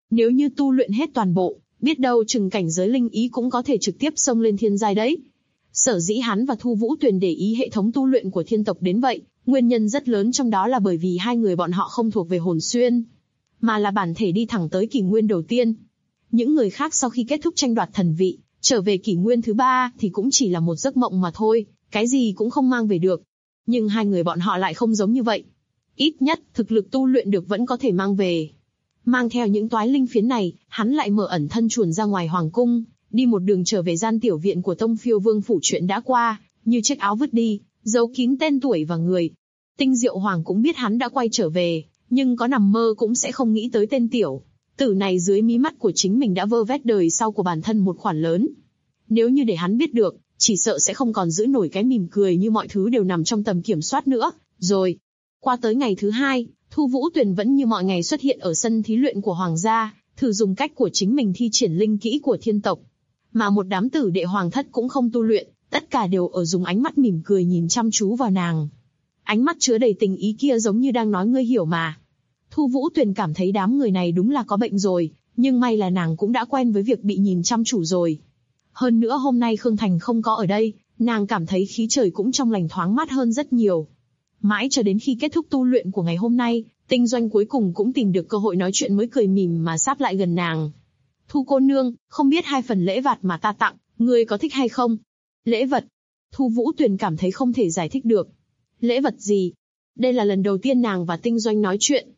Nếu như tu luyện hết toàn bộ, biết đâu chừng cảnh giới linh ý cũng có thể trực tiếp xông lên thiên giai đấy. Sở dĩ hắn và Thu Vũ Tuyền để ý hệ thống tu luyện của thiên tộc đến vậy, nguyên nhân rất lớn trong đó là bởi vì hai người bọn họ không thuộc về hồn xuyên, mà là bản thể đi thẳng tới kỷ nguyên đầu tiên. Những người khác sau khi kết thúc tranh đoạt thần vị, trở về kỷ nguyên thứ 3 thì cũng chỉ là một giấc mộng mà thôi, cái gì cũng không mang về được. Nhưng hai người bọn họ lại không giống như vậy. Ít nhất, thực lực tu luyện được vẫn có thể mang về. Mang theo những toái linh phiến này, hắn lại mở ẩn thân chuồn ra ngoài hoàng cung, đi một đường trở về gian tiểu viện của Tông Phiêu Vương phủ chuyện đã qua, như chiếc áo vứt đi, giấu kín tên tuổi và người. Tinh Diệu Hoàng cũng biết hắn đã quay trở về, nhưng có nằm mơ cũng sẽ không nghĩ tới tên tiểu tử này dưới mí mắt của chính mình đã vơ vét đời sau của bản thân một khoản lớn. Nếu như để hắn biết được, chỉ sợ sẽ không còn giữ nổi cái mỉm cười như mọi thứ đều nằm trong tầm kiểm soát nữa. Rồi, qua tới ngày thứ 2, Thu Vũ Tuyền vẫn như mọi ngày xuất hiện ở sân thí luyện của hoàng gia, thử dùng cách của chính mình thi triển linh kỹ của thiên tộc. Mà một đám tử đệ hoàng thất cũng không tu luyện, tất cả đều ở dùng ánh mắt mỉm cười nhìn chăm chú vào nàng. Ánh mắt chứa đầy tình ý kia giống như đang nói ngươi hiểu mà. Thu Vũ Tuyền cảm thấy đám người này đúng là có bệnh rồi, nhưng may là nàng cũng đã quen với việc bị nhìn chăm chú rồi. Hơn nữa hôm nay Khương Thành không có ở đây, nàng cảm thấy khí trời cũng trong lành thoáng mát hơn rất nhiều. Mãi cho đến khi kết thúc tu luyện của ngày hôm nay, Tinh Doanh cuối cùng cũng tìm được cơ hội nói chuyện mới cười mỉm mà sáp lại gần nàng. Thu cô nương, không biết 2 phần lễ vật mà ta tặng, ngươi có thích hay không? Lễ vật? Thu Vũ Tuyền cảm thấy không thể giải thích được. Lễ vật gì? Đây là lần đầu tiên nàng và Tinh Doanh nói chuyện.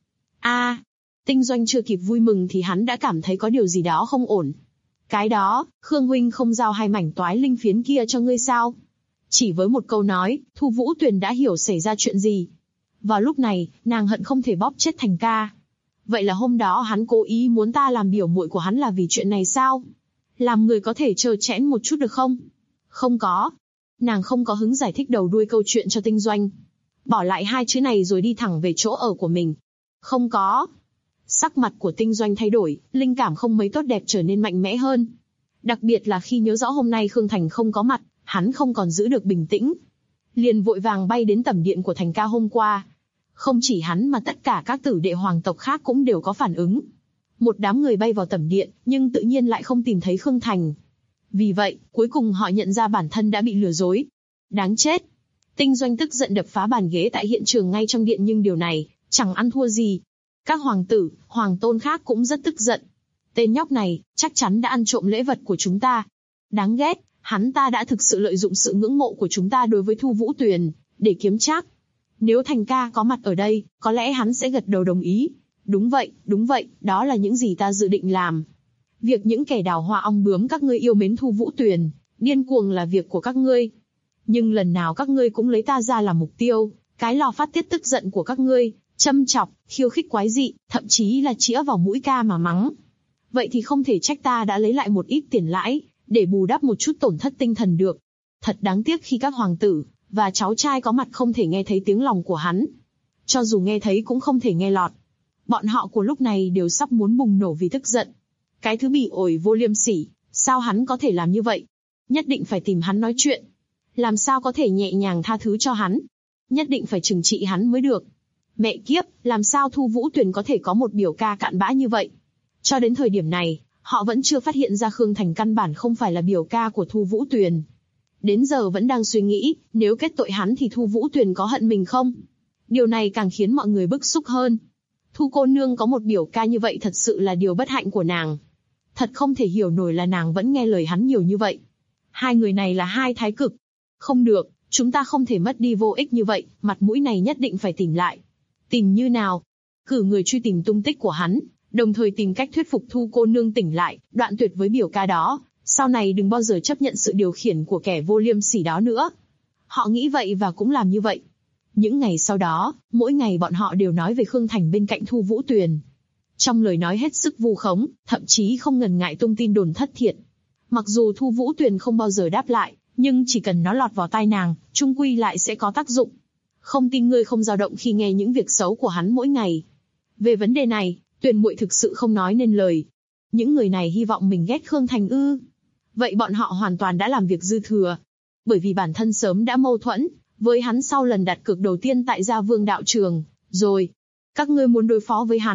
Tinh Doanh chưa kịp vui mừng thì hắn đã cảm thấy có điều gì đó không ổn. Cái đó, Khương huynh không giao 2 mảnh toái linh phiến kia cho ngươi sao? Chỉ với một câu nói, Thu Vũ Tuyền đã hiểu xảy ra chuyện gì. Vào lúc này, nàng hận không thể bóp chết Thành ca. Vậy là hôm đó hắn cố ý muốn ta làm biểu muội của hắn là vì chuyện này sao? Làm người có thể trơ trẽn một chút được không? Không có. Nàng không có hứng giải thích đầu đuôi câu chuyện cho Tinh Doanh. Bỏ lại 2 chữ này rồi đi thẳng về chỗ ở của mình. Không có. Sắc mặt của Tinh Doanh thay đổi, linh cảm không mấy tốt đẹp trở nên mạnh mẽ hơn. Đặc biệt là khi nhớ rõ hôm nay Khương Thành không có mặt, hắn không còn giữ được bình tĩnh. Liền vội vàng bay đến tẩm điện của Thành ca hôm qua. Không chỉ hắn mà tất cả các tử đệ hoàng tộc khác cũng đều có phản ứng. Một đám người bay vào tẩm điện, nhưng tự nhiên lại không tìm thấy Khương Thành. Vì vậy, cuối cùng họ nhận ra bản thân đã bị lừa dối. Đáng chết. Tinh Doanh tức giận đập phá bàn ghế tại hiện trường ngay trong điện, nhưng điều này chẳng ăn thua gì. Các hoàng tử, hoàng tôn khác cũng rất tức giận. Tên nhóc này, chắc chắn đã ăn trộm lễ vật của chúng ta. Đáng ghét, hắn ta đã thực sự lợi dụng sự ngưỡng mộ của chúng ta đối với Thu Vũ Tuyền, để kiếm trác. Nếu Thành ca có mặt ở đây, có lẽ hắn sẽ gật đầu đồng ý. Đúng vậy, đó là những gì ta dự định làm. Việc những kẻ đào hoa ong bướm các ngươi yêu mến Thu Vũ Tuyền, điên cuồng là việc của các ngươi. Nhưng lần nào các ngươi cũng lấy ta ra làm mục tiêu, cái lò phát tiết tức giận của các ngươi, châm chọc, khiêu khích quái dị, thậm chí là chĩa vào mũi ca mà mắng. Vậy thì không thể trách ta đã lấy lại một ít tiền lãi, để bù đắp một chút tổn thất tinh thần được. Thật đáng tiếc khi các hoàng tử và cháu trai có mặt không thể nghe thấy tiếng lòng của hắn. Cho dù nghe thấy cũng không thể nghe lọt. Bọn họ của lúc này đều sắp muốn bùng nổ vì tức giận. Cái thứ bị ổi vô liêm sỉ, sao hắn có thể làm như vậy? Nhất định phải tìm hắn nói chuyện. Làm sao có thể nhẹ nhàng tha thứ cho hắn? Nhất định phải trừng trị hắn mới được. Mẹ kiếp, làm sao Thu Vũ Tuyền có thể có một biểu ca cặn bã như vậy? Cho đến thời điểm này, họ vẫn chưa phát hiện ra Khương Thành căn bản không phải là biểu ca của Thu Vũ Tuyền. Đến giờ vẫn đang suy nghĩ, nếu kết tội hắn thì Thu Vũ Tuyền có hận mình không? Điều này càng khiến mọi người bức xúc hơn. Thu cô nương có một biểu ca như vậy thật sự là điều bất hạnh của nàng. Thật không thể hiểu nổi là nàng vẫn nghe lời hắn nhiều như vậy. 2 người này là 2 thái cực. Không được, chúng ta không thể mất đi vô ích như vậy, mặt mũi này nhất định phải tìm lại. Tìm như nào? Cử người truy tìm tung tích của hắn, đồng thời tìm cách thuyết phục Thu cô nương tỉnh lại, đoạn tuyệt với biểu ca đó. Sau này đừng bao giờ chấp nhận sự điều khiển của kẻ vô liêm sỉ đó nữa. Họ nghĩ vậy và cũng làm như vậy. Những ngày sau đó, mỗi ngày bọn họ đều nói về Khương Thành bên cạnh Thu Vũ Tuyền. Trong lời nói hết sức vu khống, thậm chí không ngần ngại tung tin đồn thất thiệt. Mặc dù Thu Vũ Tuyền không bao giờ đáp lại, nhưng chỉ cần nó lọt vào tai nàng, chung quy lại sẽ có tác dụng. Không tin ngươi không dao động khi nghe những việc xấu của hắn mỗi ngày. Về vấn đề này, Tuyền muội thực sự không nói nên lời. Những người này hy vọng mình ghét Khương Thành ư? Vậy bọn họ hoàn toàn đã làm việc dư thừa. Bởi vì bản thân sớm đã mâu thuẫn với hắn sau lần đặt cược đầu tiên tại Gia Vương đạo trường, rồi. Các ngươi muốn đối phó với hắn,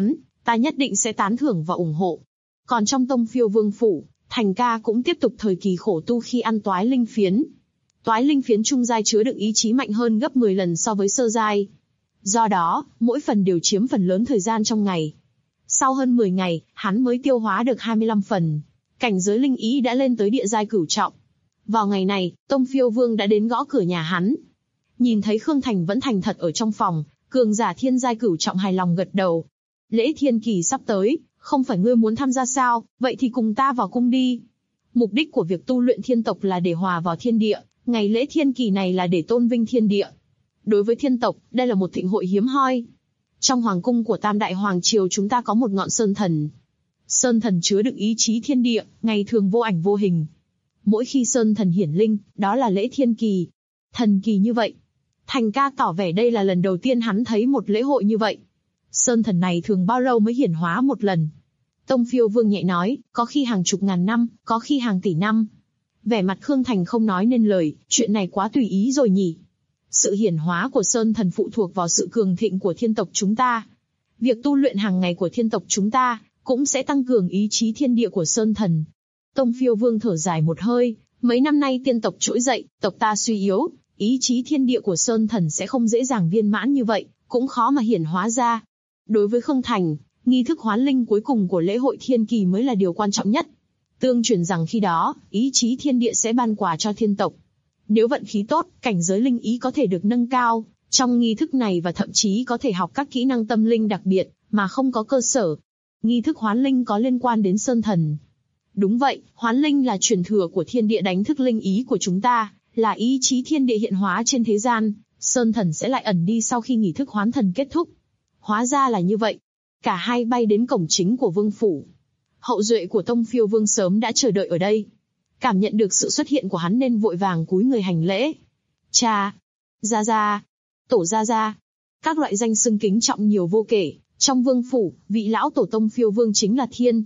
ta nhất định sẽ tán thưởng và ủng hộ. Còn trong Tông Phiêu Vương phủ, Thành ca cũng tiếp tục thời kỳ khổ tu khi ăn toái linh phiến. Toái linh phiến trung giai chứa đựng ý chí mạnh hơn gấp 10 lần so với sơ giai. Do đó, mỗi phần đều chiếm phần lớn thời gian trong ngày. Sau hơn 10 ngày, hắn mới tiêu hóa được 25 phần. Cảnh giới linh ý đã lên tới địa giai cửu trọng. Vào ngày này, Tông Phiêu Vương đã đến gõ cửa nhà hắn. Nhìn thấy Khương Thành vẫn thành thật ở trong phòng, cường giả thiên giai cửu trọng hài lòng gật đầu. Lễ thiên kỳ sắp tới, không phải ngươi muốn tham gia sao, vậy thì cùng ta vào cung đi. Mục đích của việc tu luyện thiên tộc là để hòa vào thiên địa, ngày lễ thiên kỳ này là để tôn vinh thiên địa. Đối với thiên tộc, đây là một thịnh hội hiếm hoi. Trong hoàng cung của Tam Đại Hoàng Triều chúng ta có một ngọn sơn thần. Sơn thần chứa đựng ý chí thiên địa, ngày thường vô ảnh vô hình. Mỗi khi sơn thần hiển linh, đó là lễ thiên kỳ. Thần kỳ như vậy. Thành ca tỏ vẻ đây là lần đầu tiên hắn thấy một lễ hội như vậy. Sơn thần này thường bao lâu mới hiển hóa một lần? Tông Phiêu Vương nhẹ nói, có khi hàng chục ngàn năm, có khi hàng tỷ năm. Vẻ mặt Khương Thành không nói nên lời, chuyện này quá tùy ý rồi nhỉ. Sự hiển hóa của Sơn thần phụ thuộc vào sự cường thịnh của thiên tộc chúng ta. Việc tu luyện hàng ngày của thiên tộc chúng ta, cũng sẽ tăng cường ý chí thiên địa của Sơn thần. Tông Phiêu Vương thở dài một hơi, mấy năm nay tiên tộc trỗi dậy, tộc ta suy yếu, ý chí thiên địa của Sơn thần sẽ không dễ dàng viên mãn như vậy, cũng khó mà hiển hóa ra. Đối với Khương Thành, nghi thức hoán linh cuối cùng của lễ hội thiên kỳ mới là điều quan trọng nhất. Tương truyền rằng khi đó, ý chí thiên địa sẽ ban quà cho thiên tộc. Nếu vận khí tốt, cảnh giới linh ý có thể được nâng cao, trong nghi thức này và thậm chí có thể học các kỹ năng tâm linh đặc biệt, mà không có cơ sở. Nghi thức hoán linh có liên quan đến Sơn thần. Đúng vậy, hoán linh là truyền thừa của thiên địa đánh thức linh ý của chúng ta, là ý chí thiên địa hiện hóa trên thế gian, Sơn thần sẽ lại ẩn đi sau khi nghi thức hoán thần kết thúc. Hóa ra là như vậy. Cả hai bay đến cổng chính của vương phủ. Hậu duệ của Tông Phiêu Vương sớm đã chờ đợi ở đây. Cảm nhận được sự xuất hiện của hắn nên vội vàng cúi người hành lễ. Cha, gia gia, tổ gia gia. Các loại danh xưng kính trọng nhiều vô kể. Trong vương phủ, vị lão tổ Tông Phiêu Vương chính là Thiên.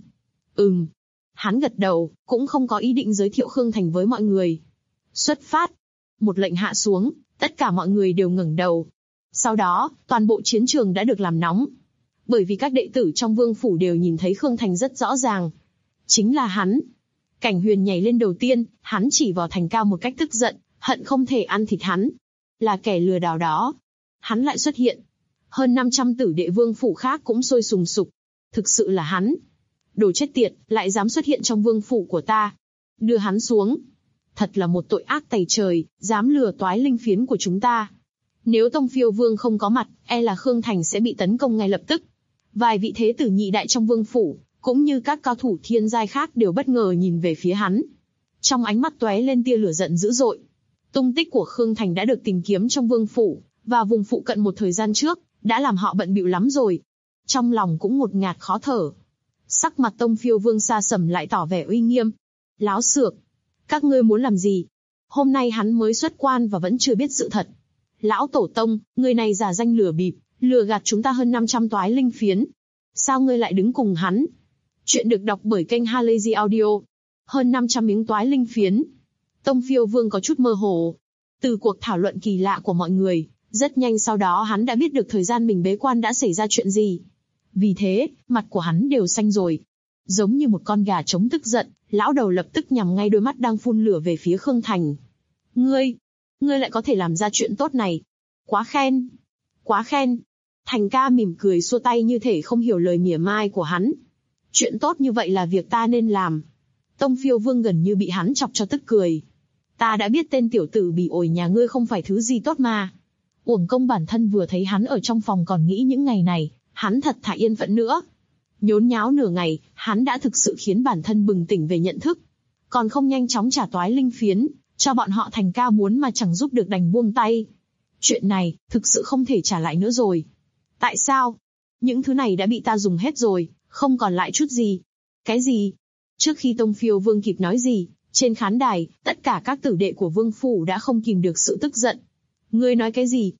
Hắn gật đầu, cũng không có ý định giới thiệu Khương Thành với mọi người. Xuất phát. Một lệnh hạ xuống, tất cả mọi người đều ngẩng đầu. Sau đó, toàn bộ chiến trường đã được làm nóng. Bởi vì các đệ tử trong vương phủ đều nhìn thấy Khương Thành rất rõ ràng. Chính là hắn. Cảnh Huyền nhảy lên đầu tiên, hắn chỉ vào Thành Cao một cách tức giận, hận không thể ăn thịt hắn. Là kẻ lừa đảo đó. Hắn lại xuất hiện. Hơn 500 tử đệ vương phủ khác cũng sôi sùng sục. Thực sự là hắn. Đồ chết tiệt, lại dám xuất hiện trong vương phủ của ta. Đưa hắn xuống. Thật là một tội ác tày trời, dám lừa toái linh phiến của chúng ta. Nếu Tông Phiêu Vương không có mặt, e là Khương Thành sẽ bị tấn công ngay lập tức. Vài vị thế tử nhị đại trong vương phủ, cũng như các cao thủ thiên giai khác đều bất ngờ nhìn về phía hắn. Trong ánh mắt tóe lên tia lửa giận dữ dội. Tung tích của Khương Thành đã được tìm kiếm trong vương phủ, và vùng phụ cận một thời gian trước, đã làm họ bận bịu lắm rồi. Trong lòng cũng ngột ngạt khó thở. Sắc mặt Tông Phiêu Vương sa sầm lại tỏ vẻ uy nghiêm. Láo xược. Các ngươi muốn làm gì? Hôm nay hắn mới xuất quan và vẫn chưa biết sự thật. Lão tổ Tông, người này giả danh lừa bịp, lừa gạt chúng ta hơn 500 toái linh phiến. Sao ngươi lại đứng cùng hắn? Chuyện được đọc bởi kênh Halazy Audio. Hơn 500 miếng toái linh phiến. Tông Phiêu Vương có chút mơ hồ. Từ cuộc thảo luận kỳ lạ của mọi người, rất nhanh sau đó hắn đã biết được thời gian mình bế quan đã xảy ra chuyện gì. Vì thế, mặt của hắn đều xanh rồi. Giống như một con gà trống tức giận, lão đầu lập tức nhằm ngay đôi mắt đang phun lửa về phía Khương Thành. Ngươi lại có thể làm ra chuyện tốt này. Quá khen. Quá khen. Thành ca mỉm cười xua tay như thể không hiểu lời mỉa mai của hắn. Chuyện tốt như vậy là việc ta nên làm. Tông Phiêu Vương gần như bị hắn chọc cho tức cười. Ta đã biết tên tiểu tử bỉ ổi nhà ngươi không phải thứ gì tốt mà. Uổng công bản thân vừa thấy hắn ở trong phòng còn nghĩ những ngày này, hắn thật thà yên phận nữa. Nhốn nháo nửa ngày, hắn đã thực sự khiến bản thân bừng tỉnh về nhận thức. Còn không nhanh chóng trả toái linh phiến, cho bọn họ Thành ca muốn mà chẳng giúp được đành buông tay. Chuyện này, thực sự không thể trả lại nữa rồi. Tại sao? Những thứ này đã bị ta dùng hết rồi, không còn lại chút gì. Cái gì? Trước khi Tông Phiêu Vương kịp nói gì, trên khán đài, tất cả các tử đệ của vương phủ đã không kìm được sự tức giận. Ngươi nói cái gì?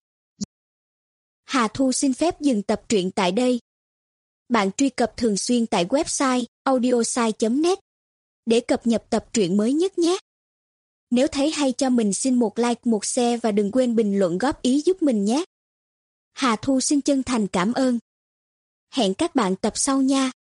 Hà Thu xin phép dừng tập truyện tại đây. Bạn truy cập thường xuyên tại website audiosai.net để cập nhật tập truyện mới nhất nhé. Nếu thấy hay cho mình xin một like, một share và đừng quên bình luận góp ý giúp mình nhé. Hà Thu xin chân thành cảm ơn. Hẹn các bạn tập sau nha.